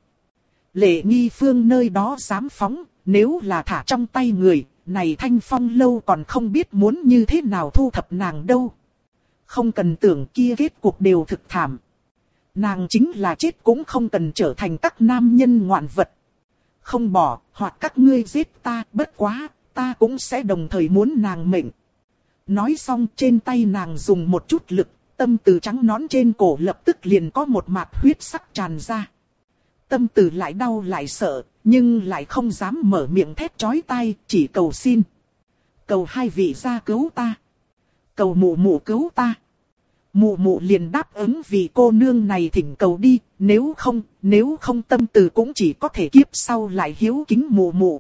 Lệ Nghi Phương nơi đó dám phóng, nếu là thả trong tay người, này Thanh Phong lâu còn không biết muốn như thế nào thu thập nàng đâu. Không cần tưởng kia kết cuộc đều thực thảm. Nàng chính là chết cũng không cần trở thành các nam nhân ngoạn vật. Không bỏ, hoặc các ngươi giết ta, bất quá, ta cũng sẽ đồng thời muốn nàng mệnh. Nói xong trên tay nàng dùng một chút lực, tâm từ trắng nõn trên cổ lập tức liền có một mạt huyết sắc tràn ra. Tâm từ lại đau lại sợ, nhưng lại không dám mở miệng thét chói tai, chỉ cầu xin. Cầu 2 vị ra cứu ta. Cầu mụ mụ cứu ta. Mụ mụ liền đáp ứng vì cô nương này thỉnh cầu đi, nếu không tâm từ cũng chỉ có thể kiếp sau lại hiếu kính mụ mụ.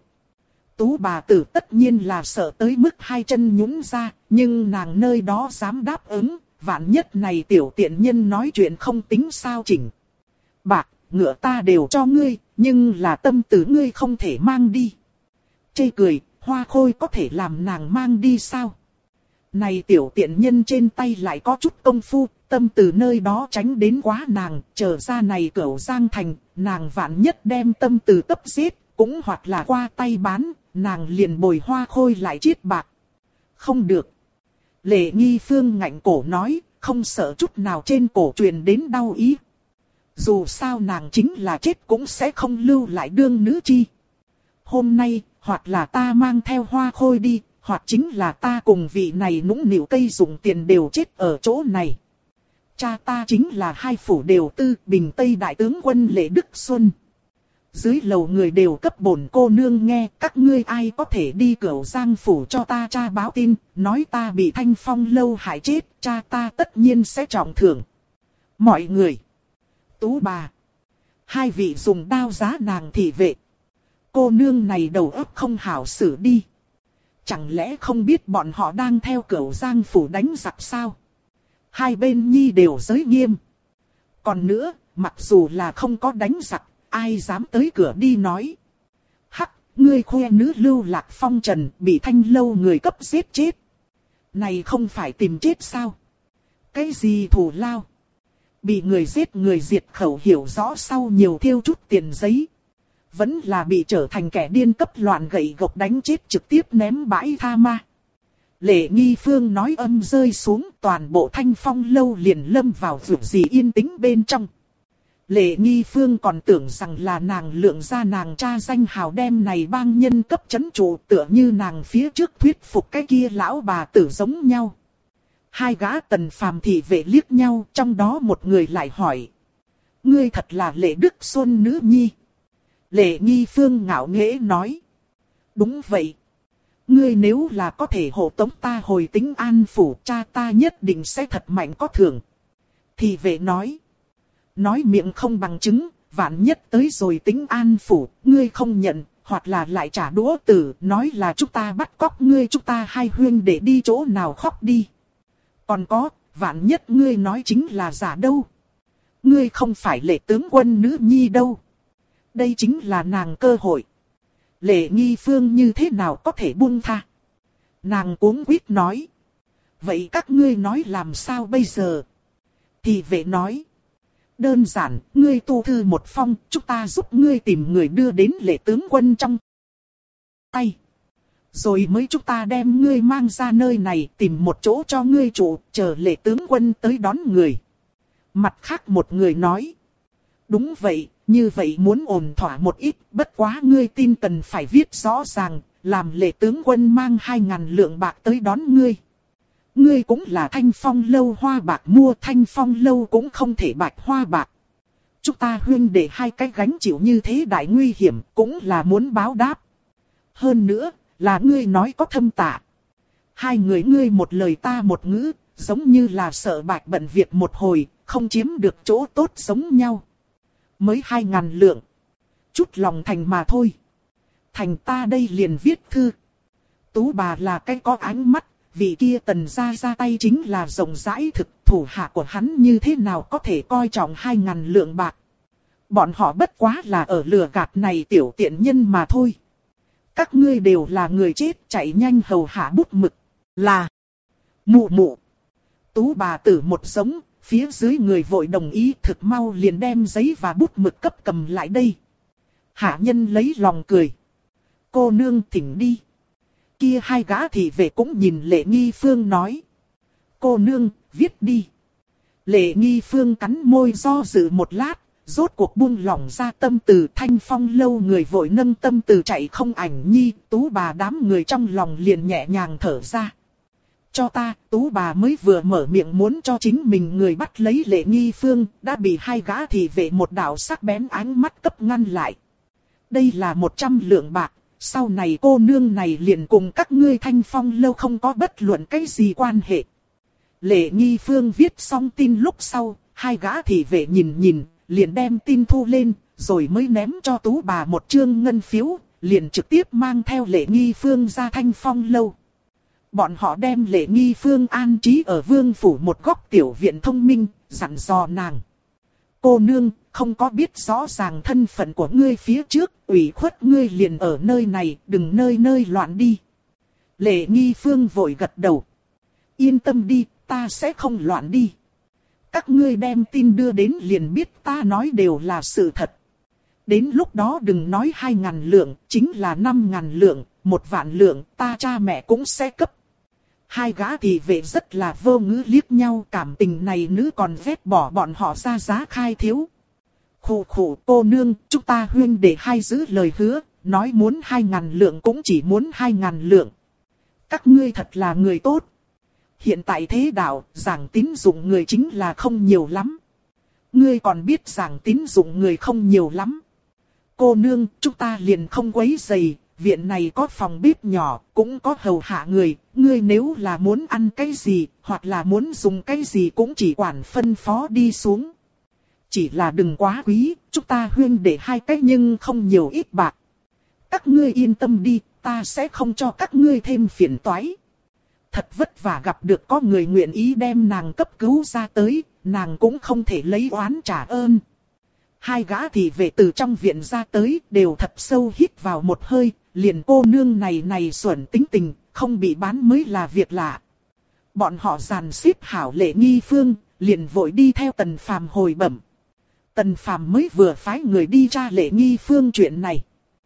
Tú bà tử tất nhiên là sợ tới mức 2 chân nhũn ra, nhưng nàng nơi đó dám đáp ứng, vạn nhất này tiểu tiện nhân nói chuyện không tính sao chỉnh. Bạc, ngựa ta đều cho ngươi, nhưng là tâm tử ngươi không thể mang đi. Chê cười, Hoa Khôi có thể làm nàng mang đi sao? Này tiểu tiện nhân trên tay lại có chút công phu, tâm từ nơi đó tránh đến quá nàng, trở ra này Cửu Giang thành, nàng vạn nhất đem tâm từ cấp giết, cũng hoặc là qua tay bán, nàng liền bồi Hoa Khôi lại chiết bạc. Không được. Lệ Nghi Phương ngạnh cổ nói, không sợ chút nào trên cổ truyền đến đau ý. Dù sao nàng chính là chết cũng sẽ không lưu lại đương nữ chi. Hôm nay, hoặc là ta mang theo Hoa Khôi đi, hoặc chính là ta cùng vị này nũng nịu cây dùng tiền đều chết ở chỗ này. Cha ta chính là 2 phủ đều tư, Bình Tây đại tướng quân Lệ Đức Xuân. Dưới lầu người đều cấp bổn cô nương nghe, các ngươi ai có thể đi Cửu Giang phủ cho ta cha báo tin, nói ta bị Thanh Phong lâu hại chết, cha ta tất nhiên sẽ trọng thưởng. Mọi người. Tú bà. 2 vị dùng đao giá nàng thị vệ. Cô nương này đầu óc không hảo xử đi. Chẳng lẽ không biết bọn họ đang theo Cửu Giang phủ đánh giặc sao? 2 bên nhi đều giới nghiêm. Còn nữa, mặc dù là không có đánh giặc, ai dám tới cửa đi nói. Hắc, ngươi khoe nữ lưu lạc phong trần, bị Thanh lâu người cấp giết chết. Này không phải tìm chết sao? Cái gì thù lao? Bị người giết người diệt khẩu hiểu rõ sau nhiều thiêu chút tiền giấy. Vẫn là bị trở thành kẻ điên cấp loạn gậy gộc đánh chết trực tiếp ném bãi tha ma. Lệ Nghi Phương nói âm rơi xuống, toàn bộ Thanh Phong lâu liền lâm vào vượt gì yên tĩnh bên trong. Lệ Nghi Phương còn tưởng rằng là nàng lượng ra nàng cha danh hào đem này bang nhân cấp chấn trụ, tựa như nàng phía trước thuyết phục cái kia lão bà tử giống nhau. 2 gã Tần Phàm thị vệ liếc nhau, trong đó một người lại hỏi. Ngươi thật là Lệ Đức Xuân nữ nhi. Lệ Nghi Phương ngạo nghễ nói. Đúng vậy. Ngươi nếu là có thể hộ tống ta hồi Tĩnh An phủ, cha ta nhất định sẽ thật mạnh có thưởng. Thị vệ nói. Nói miệng không bằng chứng, vạn nhất tới rồi Tĩnh An phủ, ngươi không nhận, hoặc là lại trả đũa tử, nói là chúng ta bắt cóc ngươi, chúng ta 2 huynh để đi chỗ nào khóc đi. Còn có, Vạn nhất ngươi nói chính là giả đâu. Ngươi không phải Lệ tướng quân nữ nhi đâu. Đây chính là nàng cơ hội. Lệ Nghi Phương như thế nào có thể buông tha. Nàng cuống quýt nói. Vậy các ngươi nói làm sao bây giờ? Thị vệ nói. Đơn giản, ngươi tu thư một phong, chúng ta giúp ngươi tìm người đưa đến Lệ tướng quân trong tay. Rồi mới chúng ta đem ngươi mang ra nơi này tìm một chỗ cho ngươi trụ, chờ Lệ tướng quân tới đón người. Mặt khác một người nói. Đúng vậy, như vậy muốn ổn thỏa một ít, bất quá ngươi tin cần phải viết rõ ràng, làm Lệ tướng quân mang 2.000 lượng bạc tới đón ngươi. Ngươi cũng là Thanh Phong lâu hoa bạc mua, Thanh Phong lâu cũng không thể bạch hoa bạc. Chúng ta huynh đệ hai cái gánh chịu như thế đại nguy hiểm, cũng là muốn báo đáp. Hơn nữa, là ngươi nói có thâm tạ. Hai người ngươi một lời ta một ngữ, giống như là sợ bạch bận việc một hồi, không chiếm được chỗ tốt giống nhau. Mới 2.000 lượng. Chút lòng thành mà thôi. Thành ta đây liền viết thư. Tú bà là cái có ánh mắt, vị kia Tần gia ra tay chính là rộng rãi thực, thủ hạ của hắn như thế nào có thể coi trọng 2.000 lượng bạc. Bọn họ bất quá là ở lừa gạt này tiểu tiện nhân mà thôi. Các ngươi đều là người chết, chạy nhanh hầu hạ bút mực. Là mụ mụ. Tú bà tử một giống, phía dưới người vội đồng ý, thực mau liền đem giấy và bút mực cấp cầm lại đây. Hạ nhân lấy lòng cười. Cô nương thỉnh đi. Kia hai gã thị vệ cũng nhìn Lệ Nghi Phương nói. Cô nương, viết đi. Lệ Nghi Phương cắn môi do dự một lát, rốt cuộc buông lỏng ra tâm từ. Thanh Phong lâu người vội nâng tâm từ chạy không ảnh nhi, tú bà đám người trong lòng liền nhẹ nhàng thở ra. Cho ta, tú bà mới vừa mở miệng muốn cho chính mình người bắt lấy Lệ Nghi Phương, đã bị hai gã thị vệ một đạo sắc bén ánh mắt cấp ngăn lại. Đây là 100 lượng bạc, sau này cô nương này liền cùng các ngươi Thanh Phong lâu không có bất luận cái gì quan hệ. Lệ Nghi Phương viết xong tin lúc sau, hai gã thị vệ nhìn, liền đem tin thu lên, rồi mới ném cho tú bà một trương ngân phiếu, liền trực tiếp mang theo Lệ Nghi Phương ra Thanh Phong lâu. Bọn họ đem Lệ Nghi Phương an trí ở vương phủ một góc tiểu viện thông minh, dặn dò nàng. Cô nương, không có biết rõ ràng thân phận của ngươi phía trước, ủy khuất ngươi liền ở nơi này, đừng nơi nơi loạn đi. Lệ Nghi Phương vội gật đầu. Yên tâm đi, ta sẽ không loạn đi. Các ngươi đem tin đưa đến liền biết ta nói đều là sự thật. Đến lúc đó đừng nói 2.000 lượng, chính là 5.000 lượng, 1.000 lượng, ta cha mẹ cũng sẽ cấp. Hai gã thị vệ rất là vô ngữ liếc nhau, cảm tình này nữ còn vét bỏ bọn họ ra giá khai thiếu. Khụ khụ cô nương, chúng ta huyên để hai giữ lời hứa, nói muốn 2.000 lượng cũng chỉ muốn 2.000 lượng. Các ngươi thật là người tốt. Hiện tại thế đạo, giảng tín dụng người chính là không nhiều lắm. Ngươi còn biết giảng tín dụng người không nhiều lắm. Cô nương, chúng ta liền không quấy rầy. Viện này có phòng bếp nhỏ, cũng có hầu hạ người, ngươi nếu là muốn ăn cái gì, hoặc là muốn dùng cái gì cũng chỉ quản phân phó đi xuống. Chỉ là đừng quá quý, chúng ta huyên để hai cái nhưng không nhiều ít bạc. Các ngươi yên tâm đi, ta sẽ không cho các ngươi thêm phiền toái. Thật vất vả gặp được có người nguyện ý đem nàng cấp cứu ra tới, nàng cũng không thể lấy oán trả ơn. Hai gã thị vệ từ trong viện ra tới, đều thật sâu hít vào một hơi, liền cô nương này xuẩn tính tình, không bị bán mới là việc lạ. Bọn họ dàn xếp hảo Lệ Nghi Phương, liền vội đi theo Tần Phàm hồi bẩm. Tần Phàm mới vừa phái người đi tra Lệ Nghi Phương chuyện này.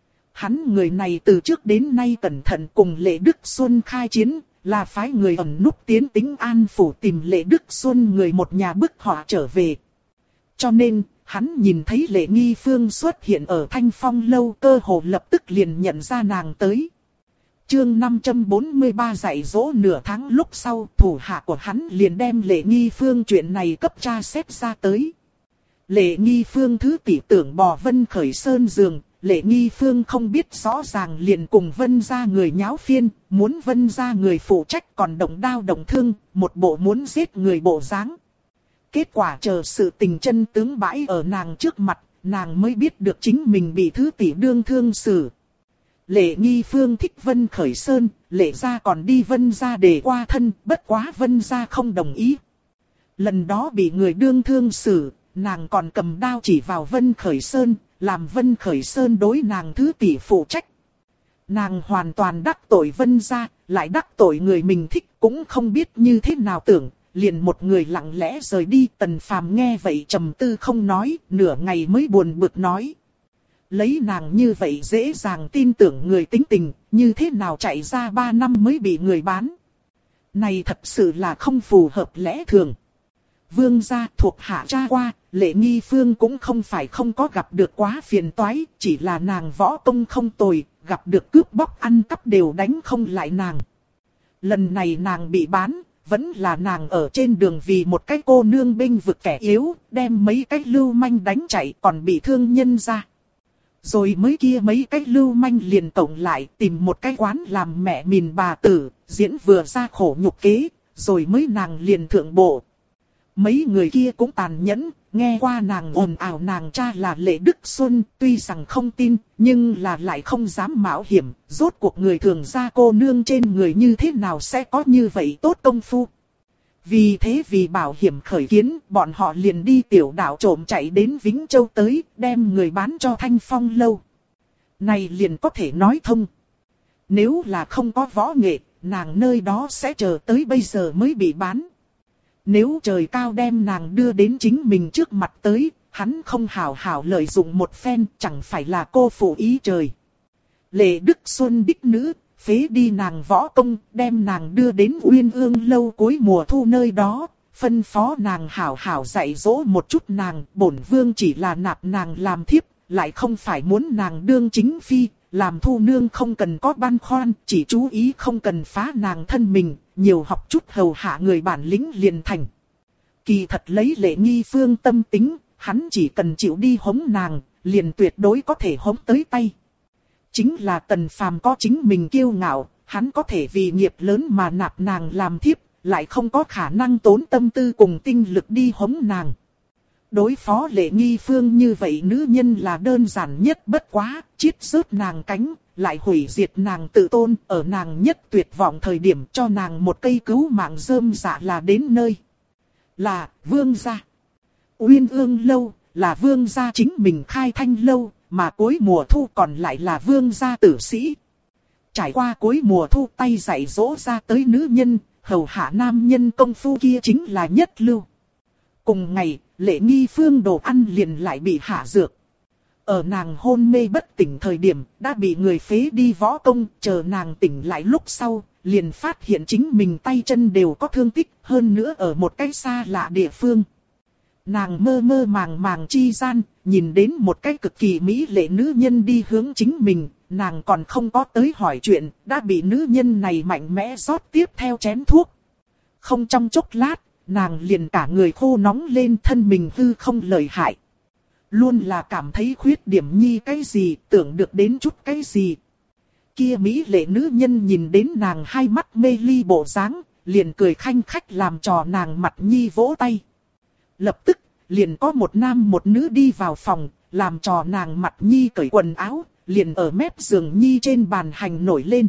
Hắn người này từ trước đến nay cẩn thận cùng Lệ Đức Xuân khai chiến, là phái người ẩn núp tiến Tĩnh An phủ tìm Lệ Đức Xuân người một nhà bức họ trở về. Cho nên, hắn nhìn thấy Lệ Nghi Phương xuất hiện ở Thanh Phong lâu, cơ hồ lập tức liền nhận ra nàng tới. Chương 543 dạy dỗ nửa tháng lúc sau, thủ hạ của hắn liền đem Lệ Nghi Phương chuyện này cấp tra xét ra tới. Lệ Nghi Phương thứ tỷ tưởng bò Vân Khởi Sơn giường, Lệ Nghi Phương không biết rõ ràng liền cùng Vân gia người nháo phiên, muốn Vân gia người phụ trách còn động đao động thương, một bộ muốn giết người bộ dáng. Kết quả chờ sự tình chân tướng bãi ở nàng trước mặt, nàng mới biết được chính mình bị thứ tỷ đương thương xử. Lệ Nghi Phương thích Vân Khởi Sơn, Lệ gia còn đi Vân gia để qua thân, bất quá Vân gia không đồng ý. Lần đó bị người đương thương xử, nàng còn cầm đao chỉ vào Vân Khởi Sơn, làm Vân Khởi Sơn đối nàng thứ tỷ phụ trách. Nàng hoàn toàn đắc tội Vân gia, lại đắc tội người mình thích, cũng không biết như thế nào tưởng, liền một người lặng lẽ rời đi. Tần Phàm nghe vậy trầm tư không nói, nửa ngày mới buồn bực nói. Lấy nàng như vậy dễ dàng tin tưởng người tính tình, như thế nào chạy ra 3 năm mới bị người bán. Này thật sự là không phù hợp lẽ thường. Vương gia thuộc hạ tra qua, Lệ Nghi Phương cũng không phải không có gặp được quá phiền toái, chỉ là nàng võ công không tồi, gặp được cướp bóc ăn cắp đều đánh không lại nàng. Lần này nàng bị bán, vẫn là nàng ở trên đường vì một cái cô nương bênh vực kẻ yếu, đem mấy cái lưu manh đánh chạy còn bị thương nhân ra. Rồi mới kia mấy cái lưu manh liền tổng lại tìm một cái quán làm mẹ mìn bà tử, diễn vừa ra khổ nhục kế, rồi mới nàng liền thượng bộ. Mấy người kia cũng tàn nhẫn, nghe qua nàng ồn ào nàng cha là Lệ Đức Xuân, tuy rằng không tin, nhưng là lại không dám mạo hiểm, rốt cuộc người thường ra cô nương trên người như thế nào sẽ có như vậy tốt công phu. Vì thế vì bảo hiểm khởi kiến, bọn họ liền đi tiểu đảo trộm chạy đến Vĩnh Châu tới, đem người bán cho Thanh Phong lâu. Này liền có thể nói thông. Nếu là không có võ nghệ, nàng nơi đó sẽ chờ tới bây giờ mới bị bán. Nếu trời cao đem nàng đưa đến chính mình trước mặt tới, hắn không hảo hảo lợi dụng một phen, chẳng phải là cô phụ ý trời. Lệ Đức Xuân đích nữ, phế đi nàng võ công, đem nàng đưa đến Uyên Ương lâu cuối mùa thu nơi đó, phân phó nàng hảo hảo dạy dỗ một chút nàng, bổn vương chỉ là nạp nàng làm thiếp, lại không phải muốn nàng đương chính phi, làm thu nương không cần có băn khoăn, chỉ chú ý không cần phá nàng thân mình, nhiều học chút hầu hạ người bản lĩnh liền thành. Kỳ thật lấy Lệ Nghi Phương tâm tính, hắn chỉ cần chịu đi hống nàng, liền tuyệt đối có thể hống tới tay. Chính là Tần Phàm có chính mình kiêu ngạo, hắn có thể vì nghiệp lớn mà nạp nàng làm thiếp, lại không có khả năng tốn tâm tư cùng tinh lực đi hống nàng. Đối phó Lệ Nghi Phương như vậy nữ nhân là đơn giản nhất bất quá, chiết rớt nàng cánh, lại hủy diệt nàng tự tôn, ở nàng nhất tuyệt vọng thời điểm cho nàng một cây cứu mạng rơm dạ là đến nơi. Là vương gia. Uyên Ương lâu, là vương gia chính mình khai thanh lâu, mà cuối mùa thu còn lại là vương gia tử sĩ. Trải qua cuối mùa thu tay dạy dỗ ra tới nữ nhân, hầu hạ nam nhân công phu kia chính là nhất lưu. Cùng ngày, Lệ Nghi Phương đồ ăn liền lại bị hạ dược. Ở nàng hôn mê bất tỉnh thời điểm, đã bị người phế đi võ công, chờ nàng tỉnh lại lúc sau, liền phát hiện chính mình tay chân đều có thương tích, hơn nữa ở một cái xa lạ địa phương. Nàng mơ mơ màng màng chi gian, nhìn đến một cái cực kỳ mỹ lệ nữ nhân đi hướng chính mình, nàng còn không có tới hỏi chuyện, đã bị nữ nhân này mạnh mẽ rót tiếp theo chén thuốc. Không trong chốc lát, nàng liền cả người khô nóng lên, thân mình hư không lợi hại. Luôn là cảm thấy khuyết điểm nhi cái gì, tưởng được đến chút cái gì. Kia mỹ lệ nữ nhân nhìn đến nàng hai mắt mê ly bộ dáng, liền cười khanh khách làm trò nàng mặt nhi vỗ tay. Lập tức, liền có một nam một nữ đi vào phòng, làm trò nàng mặt nhi cởi quần áo, liền ở mép giường nhi trên bàn hành nổi lên.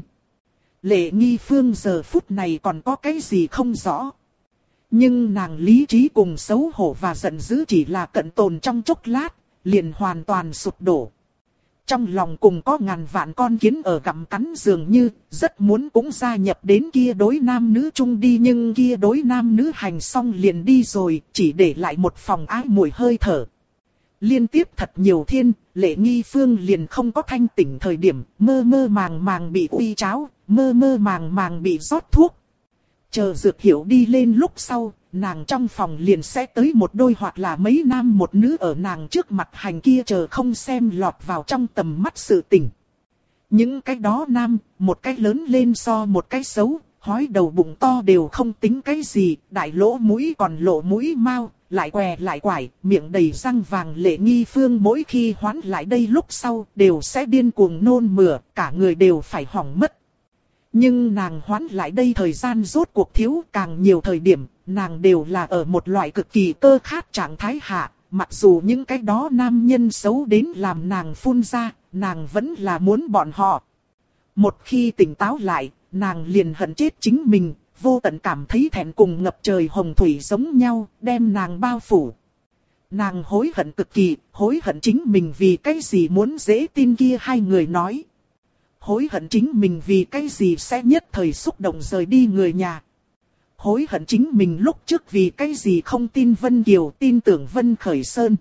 Lệ Nghi Phương giờ phút này còn có cái gì không rõ. Nhưng nàng lý trí cùng xấu hổ và giận dữ chỉ là cận tồn trong chốc lát, liền hoàn toàn sụp đổ. Trong lòng cùng có ngàn vạn con kiến ở gặm cắn dường như, rất muốn cũng gia nhập đến kia đối nam nữ chung đi, nhưng kia đối nam nữ hành xong liền đi rồi, chỉ để lại một phòng ái mùi hơi thở. Liên tiếp thật nhiều thiên, Lệ Nghi Phương liền không có thanh tỉnh thời điểm, mơ mơ màng màng bị uy cháo, mơ mơ màng màng bị rót thuốc. Chờ dược hiểu đi lên lúc sau, nàng trong phòng liền sẽ tới một đôi hoặc là mấy nam một nữ ở nàng trước mặt hành kia chờ không xem lọt vào trong tầm mắt sự tình. Những cái đó nam, một cái lớn lên so một cái xấu, hói đầu bụng to đều không tính cái gì, đại lỗ mũi còn lộ mũi mau, lại què lại quải, miệng đầy răng vàng. Lệ Nghi Phương mỗi khi hoán lại đây lúc sau đều sẽ điên cuồng nôn mửa, cả người đều phải hỏng mất. Nhưng nàng hoán lại đây thời gian rốt cuộc thiếu, càng nhiều thời điểm, nàng đều là ở một loại cực kỳ cơ khát trạng thái hạ, mặc dù những cái đó nam nhân xấu đến làm nàng phun ra, nàng vẫn là muốn bọn họ. Một khi tỉnh táo lại, nàng liền hận chết chính mình, vô tận cảm thấy thẹn cùng ngập trời hồng thủy giống nhau, đem nàng bao phủ. Nàng hối hận cực kỳ, hối hận chính mình vì cái gì muốn dễ tin kia hai người nói. Hối hận chính mình vì cái gì sẽ nhất thời xúc động rời đi người nhà. Hối hận chính mình lúc trước vì cái gì không tin Vân Kiều, tin tưởng Vân Khởi Sơn.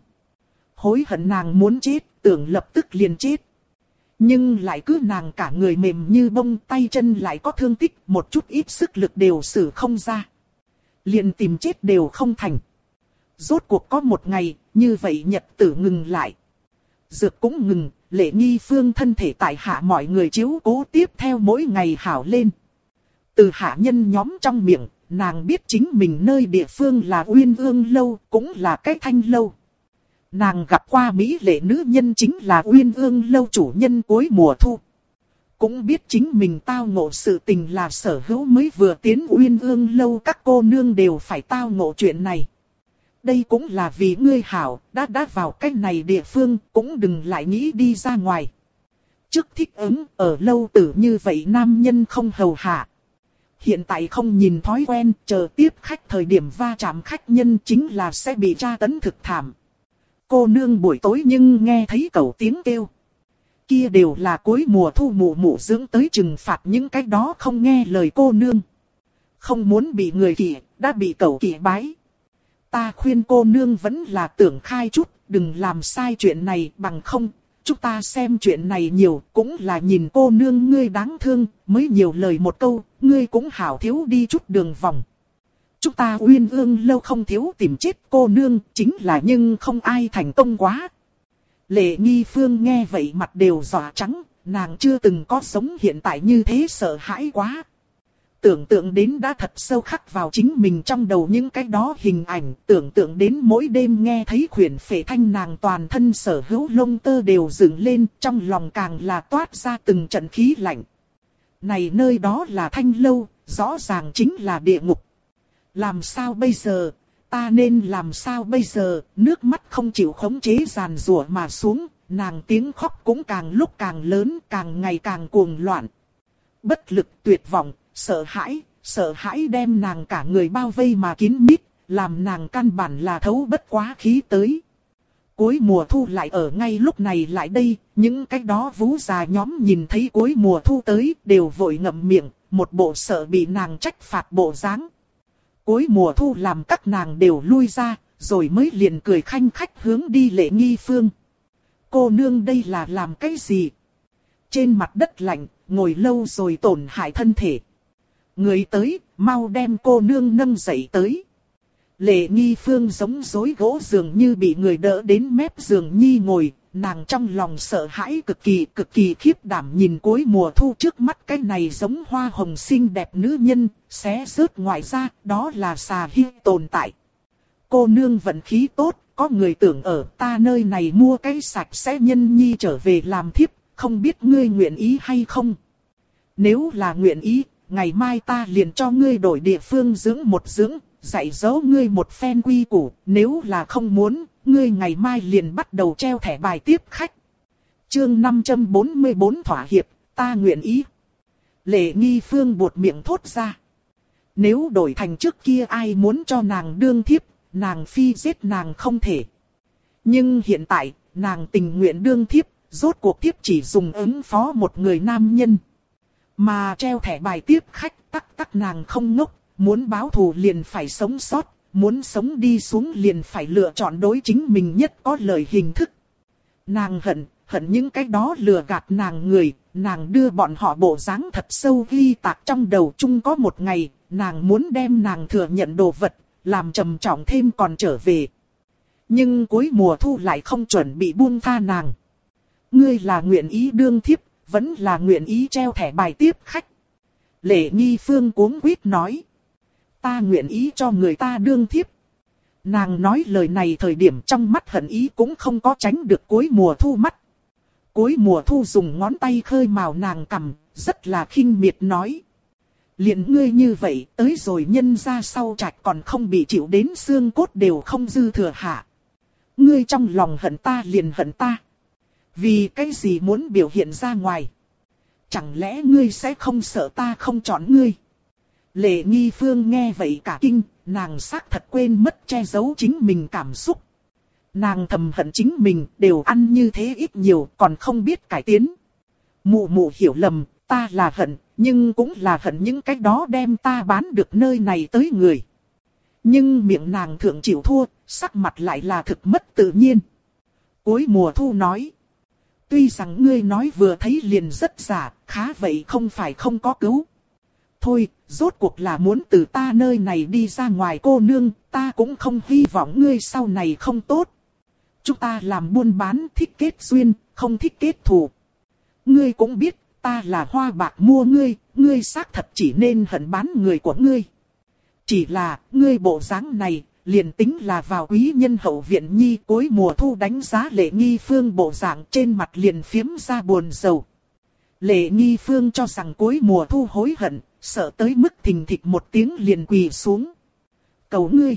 Hối hận nàng muốn chết, tưởng lập tức liền chết. Nhưng lại cứ nàng cả người mềm như bông, tay chân lại có thương tích, một chút ít sức lực đều sử không ra. Liền tìm chết đều không thành. Rốt cuộc có một ngày, như vậy nhật tử ngừng lại. Dược cũng ngừng, Lệ Nghi Phương thân thể tại hạ mọi người chiếu cố tiếp theo mỗi ngày hảo lên. Từ hạ nhân nhóm trong miệng, nàng biết chính mình nơi địa phương là Uyên Ương Lâu, cũng là cái Thanh Lâu. Nàng gặp qua mỹ lệ nữ nhân chính là Uyên Ương Lâu chủ nhân cuối mùa thu. Cũng biết chính mình tao ngộ sự tình là Sở Hữu mới vừa tiến Uyên Ương Lâu, các cô nương đều phải tao ngộ chuyện này. Đây cũng là vì ngươi hảo, đã vào cái này địa phương, cũng đừng lại nghĩ đi ra ngoài. Trước thích ứng, ở lâu tử như vậy nam nhân không hầu hạ. Hiện tại không nhìn thói quen, chờ tiếp khách thời điểm va chạm khách nhân chính là sẽ bị tra tấn thực thảm. Cô nương buổi tối nhưng nghe thấy cẩu tiếng kêu. Kia đều là cuối mùa thu mụ mụ dưỡng tới trừng phạt những cái đó không nghe lời cô nương. Không muốn bị người kỵ, đã bị cẩu kỵ bái. Ta khuyên cô nương vẫn là tưởng khai chút, đừng làm sai chuyện này, bằng không, chúng ta xem chuyện này nhiều, cũng là nhìn cô nương ngươi đáng thương, mới nhiều lời một câu, ngươi cũng hảo thiếu đi chút đường vòng. Chúng ta Uyên Ương Lâu không thiếu tìm chết cô nương, chính là nhưng không ai thành công quá. Lệ Nghi Phương nghe vậy mặt đều đỏ trắng, nàng chưa từng có sống hiện tại như thế sợ hãi quá. Tưởng tượng đến đã thật sâu khắc vào chính mình trong đầu những cái đó hình ảnh, tưởng tượng đến mỗi đêm nghe thấy khuyển phệ thanh nàng toàn thân Sở Hữu lông tơ đều dựng lên, trong lòng càng là toát ra từng trận khí lạnh. Này nơi đó là Thanh Lâu, rõ ràng chính là địa ngục. Làm sao bây giờ, ta nên làm sao bây giờ, nước mắt không chịu khống chế giàn giụa mà xuống, nàng tiếng khóc cũng càng lúc càng lớn, càng ngày càng cuồng loạn. Bất lực tuyệt vọng. Sợ hãi đem nàng cả người bao vây mà kín mít, làm nàng căn bản là thấu bất quá khí tới. Cuối mùa thu lại ở ngay lúc này lại đây, những cái đó vú già nhóm nhìn thấy cuối mùa thu tới đều vội ngậm miệng, một bộ sợ bị nàng trách phạt bộ dáng. Cuối mùa thu làm các nàng đều lui ra, rồi mới liền cười khanh khách hướng đi Lệ Nghi Phương. Cô nương đây là làm cái gì? Trên mặt đất lạnh, ngồi lâu rồi tổn hại thân thể. Người tới, mau đem cô nương nâng dậy tới. Lệ Nghi Phương giống rối gỗ dường như bị người đỡ đến mép giường nhi ngồi, nàng trong lòng sợ hãi cực kỳ khiếp đảm nhìn cuối mùa thu trước mắt cái này giống hoa hồng xinh đẹp nữ nhân, xé rớt ngoài ra, đó là xà hi tồn tại. Cô nương vận khí tốt, có người tưởng ở ta nơi này mua cái sạch sẽ nhân nhi trở về làm thiếp, không biết ngươi nguyện ý hay không? Nếu là nguyện ý, ngày mai ta liền cho ngươi đổi địa phương dưỡng một dưỡng, dạy dỗ ngươi một phen quy củ, nếu là không muốn, ngươi ngày mai liền bắt đầu treo thẻ bài tiếp khách. Chương 544 thỏa hiệp, ta nguyện ý. Lệ Nghi Phương buột miệng thốt ra. Nếu đổi thành trước kia ai muốn cho nàng đương thiếp, nàng phi giết nàng không thể. Nhưng hiện tại, nàng tình nguyện đương thiếp, rốt cuộc thiếp chỉ dùng ứng phó một người nam nhân. Mà treo thẻ bài tiếp khách tắc nàng không ngốc, muốn báo thù liền phải sống sót, muốn sống đi xuống liền phải lựa chọn đối chính mình nhất có lợi hình thức. Nàng hận những cái đó lừa gạt nàng người, nàng đưa bọn họ bộ dáng thật sâu ghi tạc trong đầu chung có một ngày, nàng muốn đem nàng thừa nhận đồ vật, làm trầm trọng thêm còn trở về. Nhưng cuối mùa thu lại không chuẩn bị buông tha nàng. Ngươi là nguyện ý đương thiếp, vẫn là nguyện ý treo thẻ bài tiếp khách. Lệ Nghi Phương cuống quýt nói. Ta nguyện ý cho người ta đương thiếp. Nàng nói lời này thời điểm trong mắt hận ý cũng không có tránh được cuối mùa thu mắt. Cuối mùa thu dùng ngón tay khơi mào nàng cằm, rất là khinh miệt nói. Liền ngươi như vậy, tới rồi nhân ra sau trạch còn không bị chịu đến xương cốt đều không dư thừa hạ. Ngươi trong lòng hận ta liền hận ta. Vì cái gì muốn biểu hiện ra ngoài? Chẳng lẽ ngươi sẽ không sợ ta không chọn ngươi? Lệ Nghi Phương nghe vậy cả kinh, nàng xác thật quên mất che giấu chính mình cảm xúc. Nàng thầm hận chính mình đều ăn như thế ít nhiều còn không biết cải tiến. Mụ mụ hiểu lầm, ta là hận, nhưng cũng là hận những cái đó đem ta bán được nơi này tới người. Nhưng miệng nàng thượng chịu thua, sắc mặt lại là thực mất tự nhiên. Cuối mùa thu nói. Tuy rằng ngươi nói vừa thấy liền rất giả, khá vậy không phải không có cứu. Thôi, rốt cuộc là muốn từ ta nơi này đi ra ngoài cô nương, ta cũng không hy vọng ngươi sau này không tốt. Chúng ta làm buôn bán thích kết duyên, không thích kết thù. Ngươi cũng biết, ta là hoa bạc mua ngươi, ngươi xác thật chỉ nên hận bán người của ngươi. Chỉ là, ngươi bộ dáng này, liền tính là vào quý nhân hậu viện nhi cuối mùa thu đánh giá Lệ Nghi Phương bộ dạng trên mặt liền phiếm ra buồn rầu. Lệ Nghi Phương cho rằng cuối mùa thu hối hận, sợ tới mức thình thịch một tiếng liền quỳ xuống. Cầu ngươi.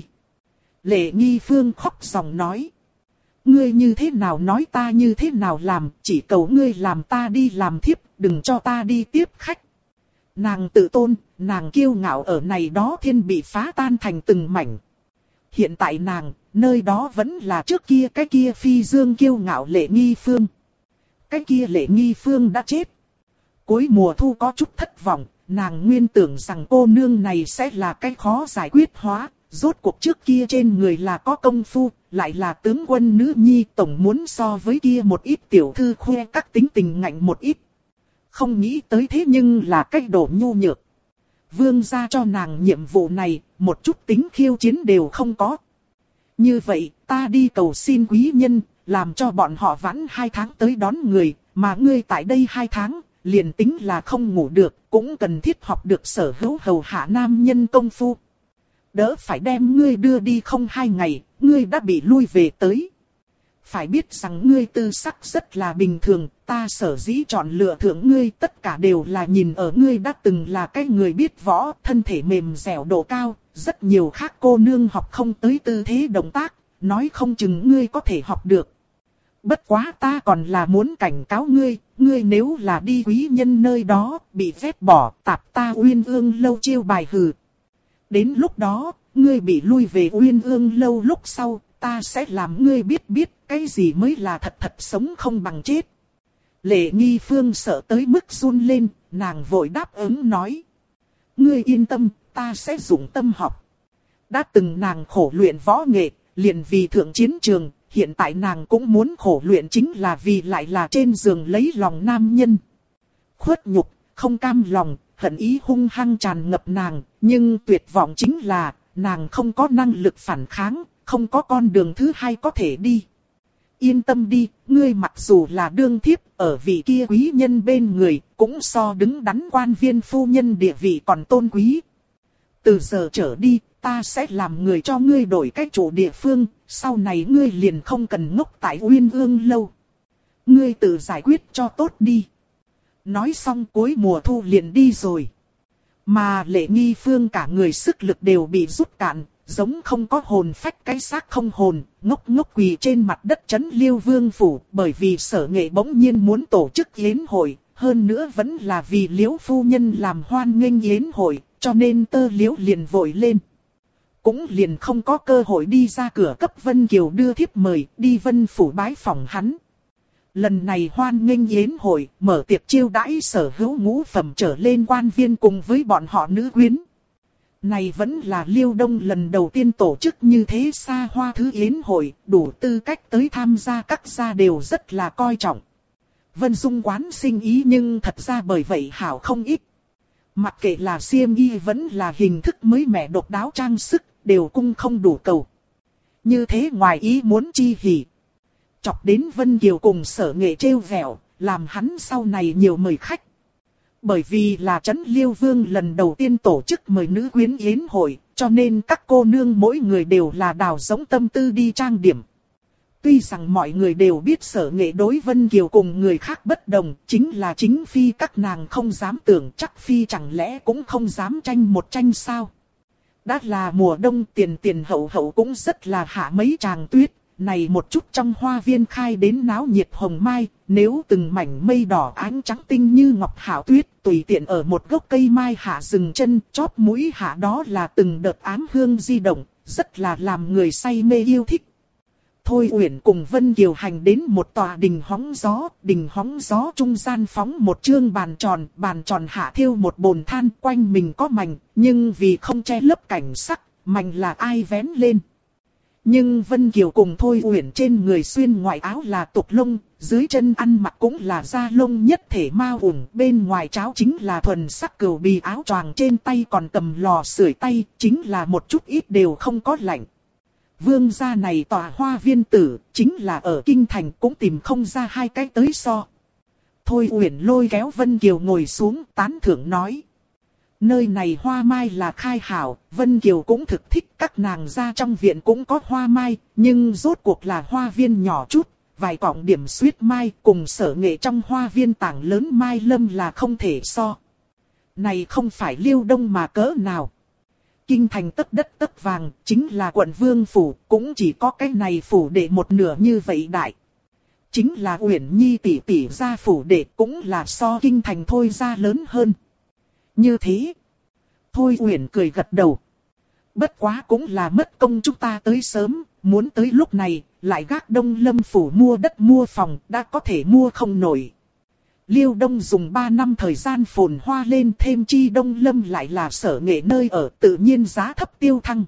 Lệ Nghi Phương khóc dòng nói. Ngươi như thế nào nói ta như thế nào làm, chỉ cầu ngươi làm ta đi làm thiếp, đừng cho ta đi tiếp khách. Nàng tự tôn, nàng kiêu ngạo ở này đó thiên bị phá tan thành từng mảnh. Hiện tại nàng, nơi đó vẫn là trước kia cái kia phi dương kiêu ngạo Lệ Nghi Phương. Cái kia Lệ Nghi Phương đã chết. Cuối mùa thu có chút thất vọng, nàng nguyên tưởng rằng cô nương này sẽ là cái khó giải quyết hóa. Rốt cuộc trước kia trên người là có công phu, lại là tướng quân nữ nhi tổng muốn so với kia một ít tiểu thư khoe các tính tình ngạnh một ít. Không nghĩ tới thế nhưng là cách độ nhu nhược. Vương gia cho nàng nhiệm vụ này, một chút tính khiêu chiến đều không có. Như vậy, ta đi cầu xin quý nhân, làm cho bọn họ vãn 2 tháng tới đón người, mà ngươi tại đây 2 tháng, liền tính là không ngủ được, cũng cần thiết học được sở hữu hầu hạ nam nhân công phu. Đỡ phải đem ngươi đưa đi không 2 ngày, ngươi đã bị lui về tới. Phải biết rằng ngươi tư sắc rất là bình thường, ta sở dĩ chọn lựa thượng ngươi tất cả đều là nhìn ở ngươi đã từng là cái người biết võ, thân thể mềm dẻo độ cao, rất nhiều khác cô nương học không tới tư thế động tác, nói không chừng ngươi có thể học được. Bất quá ta còn là muốn cảnh cáo ngươi, ngươi nếu là đi quý nhân nơi đó, bị phép bỏ, tạp ta Uyên Ương lâu chiêu bài hừ. Đến lúc đó, ngươi bị lui về Uyên Ương lâu lúc sau, ta sẽ làm ngươi biết cái gì mới là thật thật sống không bằng chết. Lệ Nghi Phương sợ tới mức run lên, nàng vội đáp ứng nói. Ngươi yên tâm, ta sẽ dụng tâm học. Đã từng nàng khổ luyện võ nghệ, liền vì thượng chiến trường, hiện tại nàng cũng muốn khổ luyện chính là vì lại là trên giường lấy lòng nam nhân. Khuất nhục, không cam lòng, hận ý hung hăng tràn ngập nàng, nhưng tuyệt vọng chính là, nàng không có năng lực phản kháng, không có con đường thứ hai có thể đi. Yên tâm đi, ngươi mặc dù là đương thiếp, ở vị kia quý nhân bên người, cũng so đứng đắn quan viên phu nhân địa vị còn tôn quý. Từ giờ trở đi, ta sẽ làm người cho ngươi đổi cách chủ địa phương, sau này ngươi liền không cần ngốc tại Uyên Ương lâu. Ngươi tự giải quyết cho tốt đi. Nói xong cuối mùa thu liền đi rồi. Mà Lệ Nghi Phương cả người sức lực đều bị rút cạn, giống không có hồn phách cái xác không hồn, ngốc ngốc quỳ trên mặt đất trấn Liêu Vương phủ, bởi vì Sở Nghệ bỗng nhiên muốn tổ chức yến hội, hơn nữa vẫn là vì Liễu phu nhân làm hoan nghênh yến hội, cho nên Tơ Liễu liền vội lên. Cũng liền không có cơ hội đi ra cửa cấp Vân Kiều đưa thiếp mời, đi Vân phủ bái phỏng hắn. Lần này hoan nghênh yến hội, mở tiệc chiêu đãi sở hữu ngũ phẩm trở lên quan viên cùng với bọn họ nữ quyến. Này vẫn là Liêu Đông lần đầu tiên tổ chức như thế xa hoa thứ yến hội, đủ tư cách tới tham gia các gia đều rất là coi trọng. Vân Dung quán sinh ý nhưng thật ra bởi vậy hảo không ít. Mặc kệ là xiêm y vẫn là hình thức mới mẻ độc đáo trang sức, đều cung không đủ cầu. Như thế ngoài ý muốn chi hỉ. Chọc đến Vân Kiều cùng Sở Nghệ trêu vẹo, làm hắn sau này nhiều mời khách. Bởi vì là trấn Liêu Vương lần đầu tiên tổ chức mời nữ quyến yến hội, cho nên các cô nương mỗi người đều là đào giống tâm tư đi trang điểm. Tuy rằng mọi người đều biết Sở Nghệ đối Vân Kiều cùng người khác bất đồng, chính là chính phi các nàng không dám tưởng, chắc phi chẳng lẽ cũng không dám tranh một tranh sao. Đã là mùa đông tiền hậu cũng rất là hạ mấy tràng tuyết. này một chút trong hoa viên khai đến náo nhiệt hồng mai, nếu từng mảnh mây đỏ ánh trắng tinh như ngọc hảo tuyết, tùy tiện ở một gốc cây mai hạ dừng chân, chóp mũi hạ đó là từng đợt ám hương di động, rất là làm người say mê yêu thích. Thôi Uyển cùng Vân Kiều hành đến một tòa đình hóng gió trung gian phóng một chương bàn tròn hạ thiêu một bồn than, quanh mình có mành, nhưng vì không che lấp cảnh sắc, mành là ai vén lên. Nhưng Vân Kiều cùng Thôi Uyển trên người xuyên ngoại áo là tục lông, dưới chân ăn mặc cũng là da lông nhất thể mao ủng, bên ngoài tráo chính là thuần sắc cừu bì, áo choàng trên tay còn cầm lò sưởi tay, chính là một chút ít đều không có lạnh. Vương gia này tòa hoa viên tử, chính là ở kinh thành cũng tìm không ra hai cái tới so. Thôi Uyển lôi kéo Vân Kiều ngồi xuống, tán thưởng nói. Nơi này hoa mai là khai hảo, Vân Kiều cũng thực thích, các nàng ra trong viện cũng có hoa mai, nhưng rốt cuộc là hoa viên nhỏ chút, vài cọng điểm xuyết mai cùng Sở Nghệ trong hoa viên tảng lớn mai lâm là không thể so. Này không phải Liêu Đông mà cỡ nào. Kinh thành tấc đất tấc vàng, chính là quận Vương phủ, cũng chỉ có cái này phủ để một nửa như vậy đại. Chính là Uyển Nhi tỷ tỷ gia phủ để cũng là so kinh thành Thôi gia lớn hơn. Như thế, Thôi Uyển cười gật đầu. Bất quá cũng là mất công chúng ta tới sớm, muốn tới lúc này, lại gác Đông Lâm phủ mua đất mua phòng, đã có thể mua không nổi. Liêu Đông dùng 3 năm thời gian phồn hoa lên, thêm chi Đông Lâm lại là Sở Nghệ nơi ở, tự nhiên giá thấp tiêu thăng.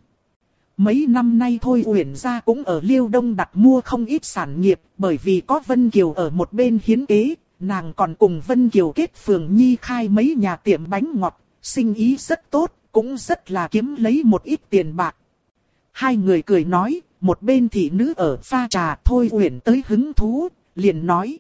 Mấy năm nay Thôi Uyển gia cũng ở Liêu Đông đặt mua không ít sản nghiệp, bởi vì có Vân Kiều ở một bên hiến kế, nàng còn cùng Vân Kiều kết phường nhi khai mấy nhà tiệm bánh ngọt, sinh ý rất tốt, cũng rất là kiếm lấy một ít tiền bạc. Hai người cười nói, một bên thị nữ ở pha trà. Thôi Uyển tới hứng thú, liền nói.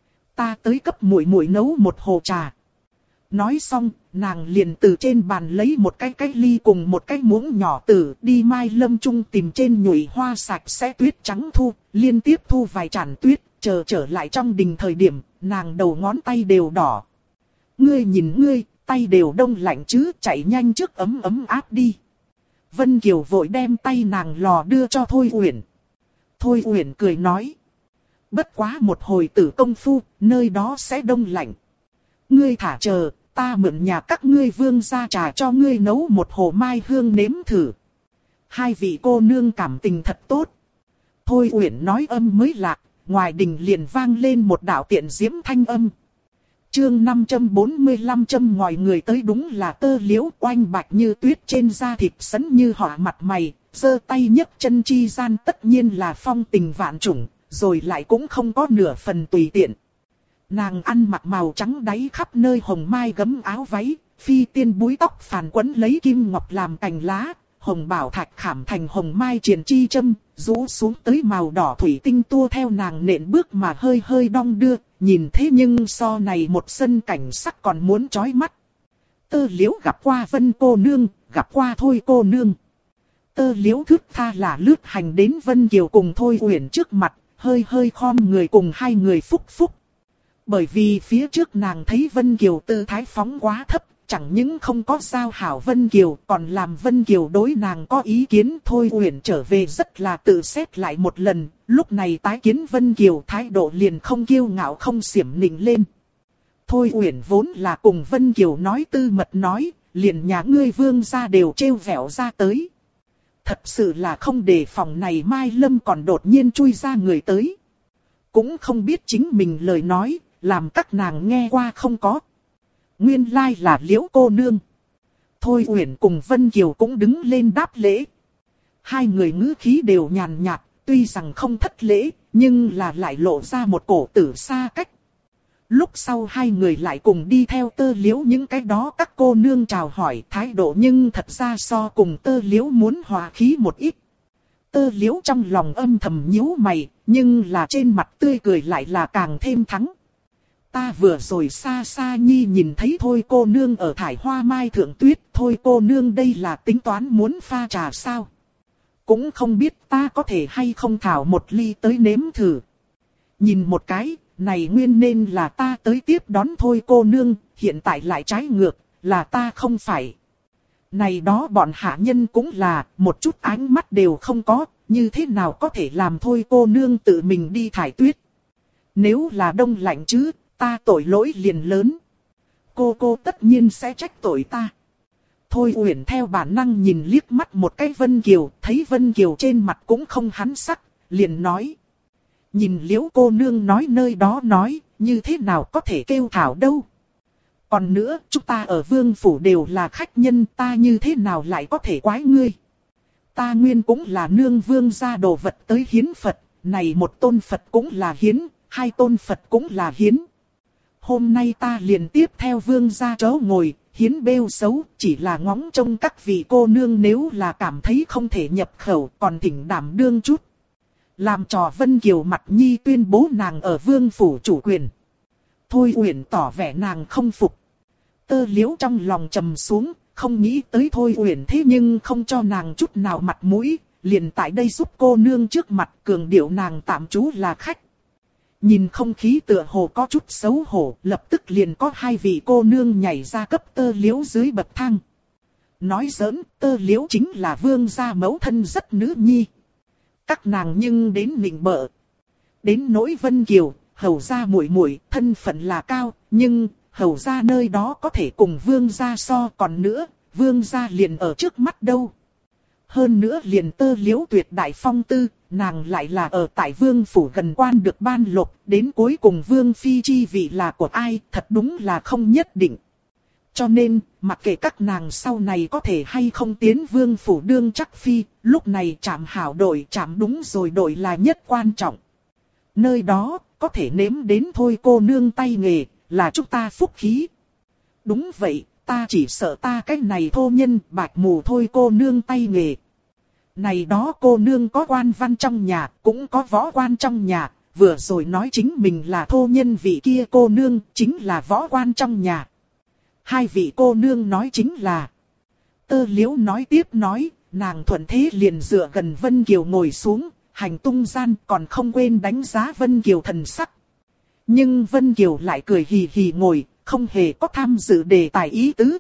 Ta tới cấp muội muội nấu một hồ trà. Nói xong, nàng liền từ trên bàn lấy một cái ly cùng một cái muỗng nhỏ tử, đi Mai Lâm Trung tìm trên nhụy hoa sạch sẽ tuyết trắng thu, liên tiếp thu vài tràn tuyết, trở lại trong đình thời điểm, nàng đầu ngón tay đều đỏ. Ngươi nhìn ngươi, tay đều đông lạnh chứ, chạy nhanh trước ấm áp đi. Vân Kiều vội đem tay nàng lò đưa cho Thôi Uyển. Thôi Uyển cười nói. Bất quá một hồi tử công phu, nơi đó sẽ đông lạnh. Ngươi thả chờ, ta mượn nhà các ngươi vương gia trà cho ngươi nấu một hồ mai hương nếm thử. Hai vị cô nương cảm tình thật tốt. Thôi Uyển nói âm mới lạc, ngoài đình liền vang lên một đạo tiện diễm thanh âm. Chương 545 châm ngòi người tới đúng là Tơ Liễu, oanh bạch như tuyết trên da thịt sấn như họa mặt mày, giơ tay nhấc chân chi gian tất nhiên là phong tình vạn trùng, rồi lại cũng không có nửa phần tùy tiện. Nàng ăn mặc màu trắng đáy khắp nơi hồng mai gấm áo váy, phi tiên búi tóc phàn quấn lấy kim ngọc làm cành lá, hồng bảo thạch khảm thành hồng mai triền chi châm, rũ xuống tới màu đỏ thủy tinh tua theo nàng nện bước mà hơi hơi đong đưa, nhìn thế nhưng so này một sân cảnh sắc còn muốn chói mắt. Tơ Liễu gặp qua Vân cô nương, gặp qua Thôi cô nương. Tơ Liễu thướt tha là lướt hành đến Vân Kiều cùng Thôi Uyển trước mặt, hơi hơi khom người cùng hai người phúc phúc. Bởi vì phía trước nàng thấy Vân Kiều tư thái phóng quá thấp, chẳng những không có giao hảo Vân Kiều, còn làm Vân Kiều đối nàng có ý kiến. Thôi Uyển trở về rất là tự xét lại một lần, lúc này tái kiến Vân Kiều thái độ liền không kiêu ngạo không xiểm nịnh lên. Thôi Uyển vốn là cùng Vân Kiều nói tư mật nói, liền nhà ngươi vương gia đều trêu vẻo ra tới. Thật sự là không đề phòng này Mai Lâm còn đột nhiên chui ra người tới. Cũng không biết chính mình lời nói, làm các nàng nghe qua không có. Nguyên lai là Liễu cô nương. Thôi Uyển cùng Vân Kiều cũng đứng lên đáp lễ. Hai người ngữ khí đều nhàn nhạt, tuy rằng không thất lễ, nhưng là lại lộ ra một cổ tử xa cách. Lúc sau hai người lại cùng đi theo Tơ Liễu những cái đó các cô nương chào hỏi thái độ, nhưng thật ra so cùng Tơ Liễu muốn hòa khí một ít. Tơ Liễu trong lòng âm thầm nhíu mày, nhưng là trên mặt tươi cười lại là càng thêm thắng. Ta vừa rồi xa xa nhi nhìn thấy Thôi cô nương ở thải hoa mai thượng tuyết, Thôi cô nương đây là tính toán muốn pha trà sao? Cũng không biết ta có thể hay không thảo một ly tới nếm thử. Nhìn một cái, này nguyên nên là ta tới tiếp đón Thôi cô nương, hiện tại lại trái ngược, là ta không phải. Này đó bọn hạ nhân cũng là, một chút ánh mắt đều không có, như thế nào có thể làm thôi cô nương tự mình đi thải tuyết. Nếu là đông lạnh chứ, ta tội lỗi liền lớn. Cô tất nhiên sẽ trách tội ta. Thôi Uyển theo bản năng nhìn liếc mắt một cái Vân Kiều, thấy Vân Kiều trên mặt cũng không hắn sắc, liền nói. Nhìn Liễu cô nương nói nơi đó nói, như thế nào có thể kêu thảo đâu. Còn nữa, chúng ta ở vương phủ đều là khách nhân, ta như thế nào lại có thể quái ngươi. Ta nguyên cũng là nương vương gia đồ vật tới hiến Phật, này một tôn Phật cũng là hiến, hai tôn Phật cũng là hiến. Hôm nay ta liền tiếp theo vương gia chỗ ngồi, hiến bêu xấu, chỉ là ngóng trông các vị cô nương nếu là cảm thấy không thể nhập khẩu, còn thỉnh đảm đương chút. Làm trò Vân Kiều mặt nhi tuyên bố nàng ở vương phủ chủ quyền. Thôi Uyển tỏ vẻ nàng không phục. Tơ Liễu trong lòng trầm xuống, không nghĩ tới Thôi Uyển thế nhưng không cho nàng chút nào mặt mũi, liền tại đây giúp cô nương trước mặt cường điệu nàng tạm trú là khách. Nhìn không khí tựa hồ có chút xấu hổ, lập tức liền có hai vị cô nương nhảy ra cấp Tơ Liễu dưới bậc thang. Nói giỡn, Tơ Liễu chính là vương gia mẫu thân rất nữ nhi. Các nàng nhưng đến nịnh bợ. Đến nỗi Vân Kiều, hầu gia muội muội, thân phận là cao, nhưng hầu gia nơi đó có thể cùng vương gia so, còn nữa, vương gia liền ở trước mắt đâu. Hơn nữa liền Tơ Liễu tuyệt đại phong tư, nàng lại là ở tại vương phủ gần quan được ban lộc, đến cuối cùng vương phi chi vị là của ai, thật đúng là không nhất định. Cho nên, mặc kệ các nàng sau này có thể hay không tiến vương phủ đương chắc phi, lúc này chạm hảo đội chạm đúng rồi đội là nhất quan trọng. Nơi đó, có thể nếm đến thôi cô nương tay nghề, là chúng ta phúc khí. Đúng vậy, ta chỉ sợ ta cái này thô nhân bạch mù thôi cô nương tay nghề. Này đó cô nương có quan văn trong nhà, cũng có võ quan trong nhà, vừa rồi nói chính mình là thô nhân vị kia cô nương, chính là võ quan trong nhà. Hai vị cô nương nói chính là. Tơ Liễu nói tiếp nói, nàng thuận thế liền dựa gần Vân Kiều ngồi xuống, hành tung gian còn không quên đánh giá Vân Kiều thần sắc. Nhưng Vân Kiều lại cười hì hì ngồi, không hề có tham dự đề tài ý tứ.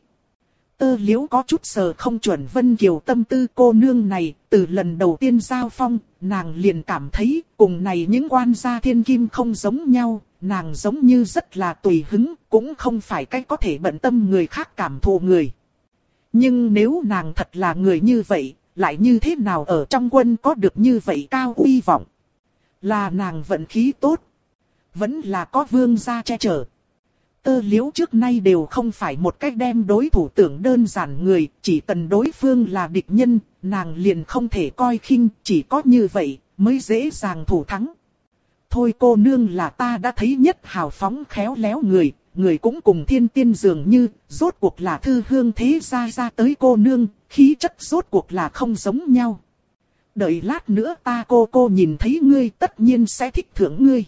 Tơ Liễu có chút sờ không chuẩn Vân Kiều tâm tư cô nương này, từ lần đầu tiên giao phong, nàng liền cảm thấy cùng này những quan gia thiên kim không giống nhau, nàng giống như rất là tùy hứng, cũng không phải cái có thể bận tâm người khác cảm thụ người. Nhưng nếu nàng thật là người như vậy, lại như thế nào ở trong quân có được như vậy cao uy vọng? Là nàng vận khí tốt, vẫn là có vương gia che chở. Tơ Liễu trước nay đều không phải một cách đem đối thủ tưởng đơn giản người, chỉ cần đối phương là địch nhân, nàng liền không thể coi khinh, chỉ có như vậy mới dễ dàng thủ thắng. Thôi cô nương là ta đã thấy nhất hào phóng khéo léo người, người cũng cùng thiên tiên dường như, rốt cuộc là thư hương thế gia ra tới cô nương, khí chất rốt cuộc là không giống nhau. Đợi lát nữa ta cô nhìn thấy ngươi tất nhiên sẽ thích thưởng ngươi.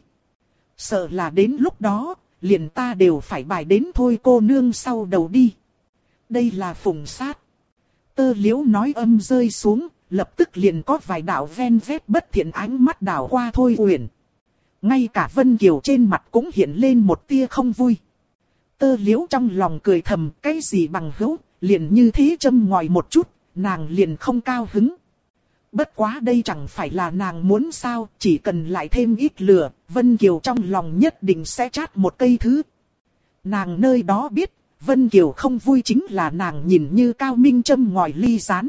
Sợ là đến lúc đó, liền ta đều phải bài đến thôi cô nương sau đầu đi. Đây là phùng sát. Tơ Liễu nói âm rơi xuống, lập tức liền có vài đạo ven vét bất thiện ánh mắt đảo qua Thôi Uyển. Ngay cả Vân Kiều trên mặt cũng hiện lên một tia không vui. Tơ Liễu trong lòng cười thầm, cái gì bằng hữu, liền như thế châm ngòi một chút, nàng liền không cao hứng. Bất quá đây chẳng phải là nàng muốn sao, chỉ cần lại thêm ít lửa, Vân Kiều trong lòng nhất định sẽ chát một cây thứ. Nàng nơi đó biết, Vân Kiều không vui chính là nàng nhìn như cao minh châm ngòi ly rán.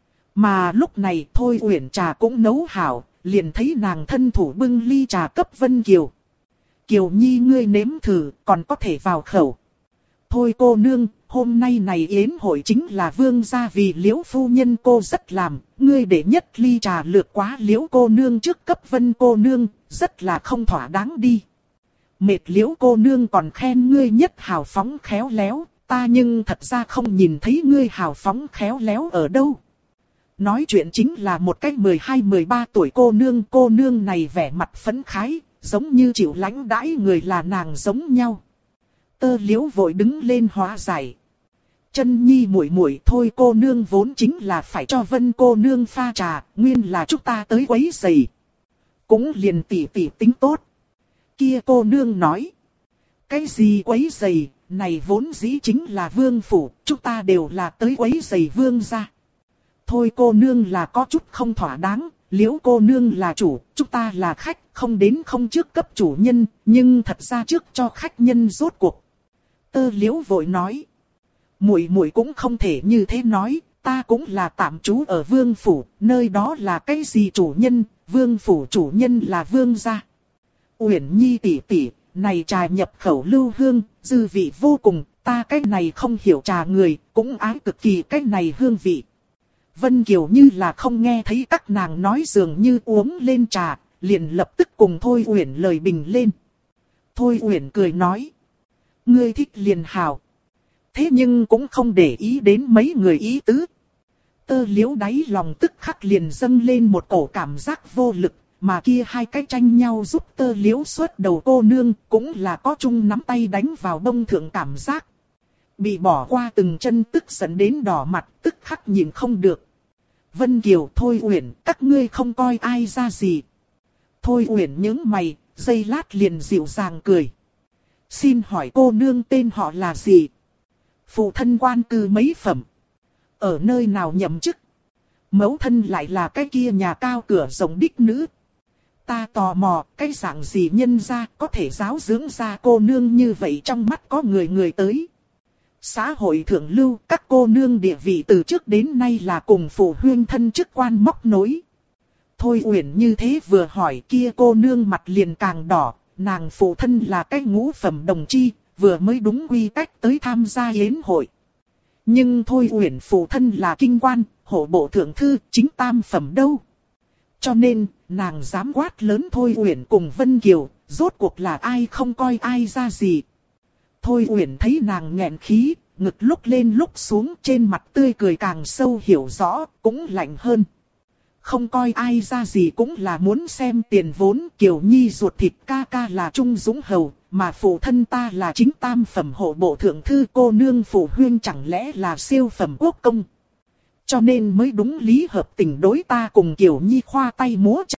Mà lúc này Thôi Uyển trà cũng nấu hảo, liền thấy nàng thân thủ bưng ly trà cấp Vân Kiều. Kiều Nhi ngươi nếm thử, còn có thể vào khẩu. Thôi cô nương, hôm nay này yến hội chính là vương gia vì Liễu phu nhân cô rất làm, ngươi để nhất ly trà lược quá Liễu cô nương trước cấp Vân cô nương, rất là không thỏa đáng đi. Mệt Liễu cô nương còn khen ngươi nhất hào phóng khéo léo, ta nhưng thật ra không nhìn thấy ngươi hào phóng khéo léo ở đâu. Nói chuyện chính là một cách 12-13 tuổi cô nương này vẻ mặt phấn khái, giống như chịu lãnh đãi người là nàng giống nhau. Tơ Liễu vội đứng lên hóa giải. Chân nhi muội muội thôi cô nương vốn chính là phải cho Vân cô nương pha trà, nguyên là chúng ta tới quấy rầy. Cũng liền tỉ tính tốt. Kia cô nương nói. Cái gì quấy rầy, này vốn dĩ chính là vương phủ, chúng ta đều là tới quấy rầy vương gia. Thôi cô nương là có chút không thỏa đáng, Liễu cô nương là chủ, chúng ta là khách, không đến không trước cấp chủ nhân, nhưng thật ra trước cho khách nhân rốt cuộc. Tơ Liễu vội nói. Muội muội cũng không thể như thế nói, ta cũng là tạm trú ở vương phủ, nơi đó là cái gì chủ nhân, vương phủ chủ nhân là vương gia. Uyển Nhi tỷ tỷ, này trà nhập khẩu lưu hương, dư vị vô cùng, ta cái này không hiểu trà người, cũng ái cực kỳ cái này hương vị. Vân Kiều như là không nghe thấy các nàng nói, dường như uống lên trà, liền lập tức cùng Thôi Uyển lời bình lên. Thôi Uyển cười nói, ngươi thích liền hảo. Thế nhưng cũng không để ý đến mấy người ý tứ. Tơ Liễu đáy lòng tức khắc liền dâng lên một cổ cảm giác vô lực, mà kia hai cái tranh nhau giúp Tơ Liễu xuất đầu cô nương cũng là có chung nắm tay đánh vào bông thượng cảm giác. Bị bỏ qua từng chân tức giận đến đỏ mặt, tức khắc nhìn không được. Vân Kiều, Thôi Uyển, các ngươi không coi ai ra gì. Thôi Uyển nhướng mày, giây lát liền dịu dàng cười. Xin hỏi cô nương tên họ là gì? Phụ thân quan cư mấy phẩm? Ở nơi nào nhậm chức? Mẫu thân lại là cái kia nhà cao cửa rộng đích nữ. Ta tò mò, cái dạng gì nhân gia có thể giáo dưỡng ra cô nương như vậy, trong mắt có người tới. Xã hội thượng lưu, các cô nương địa vị từ trước đến nay là cùng phụ huynh thân chức quan móc nối. Thôi Uyển như thế vừa hỏi, kia cô nương mặt liền càng đỏ, nàng phụ thân là cái ngũ phẩm đồng chi, vừa mới đúng quy cách tới tham gia yến hội. Nhưng Thôi Uyển phụ thân là kinh quan, hộ bộ thượng thư, chính tam phẩm đâu. Cho nên, nàng dám quát lớn Thôi Uyển cùng Vân Kiều, rốt cuộc là ai không coi ai ra gì. Thôi Uyển thấy nàng nghẹn khí, ngực lúc lên lúc xuống, trên mặt tươi cười càng sâu hiểu rõ, cũng lạnh hơn. Không coi ai ra gì cũng là muốn xem tiền vốn, Kiều Nhi ruột thịt ca ca là Trung Dũng Hầu, mà phụ thân ta là chính tam phẩm hộ bộ thượng thư, cô nương phụ huynh chẳng lẽ là siêu phẩm quốc công. Cho nên mới đúng lý hợp tình đối ta cùng Kiều Nhi khoa tay múa chân.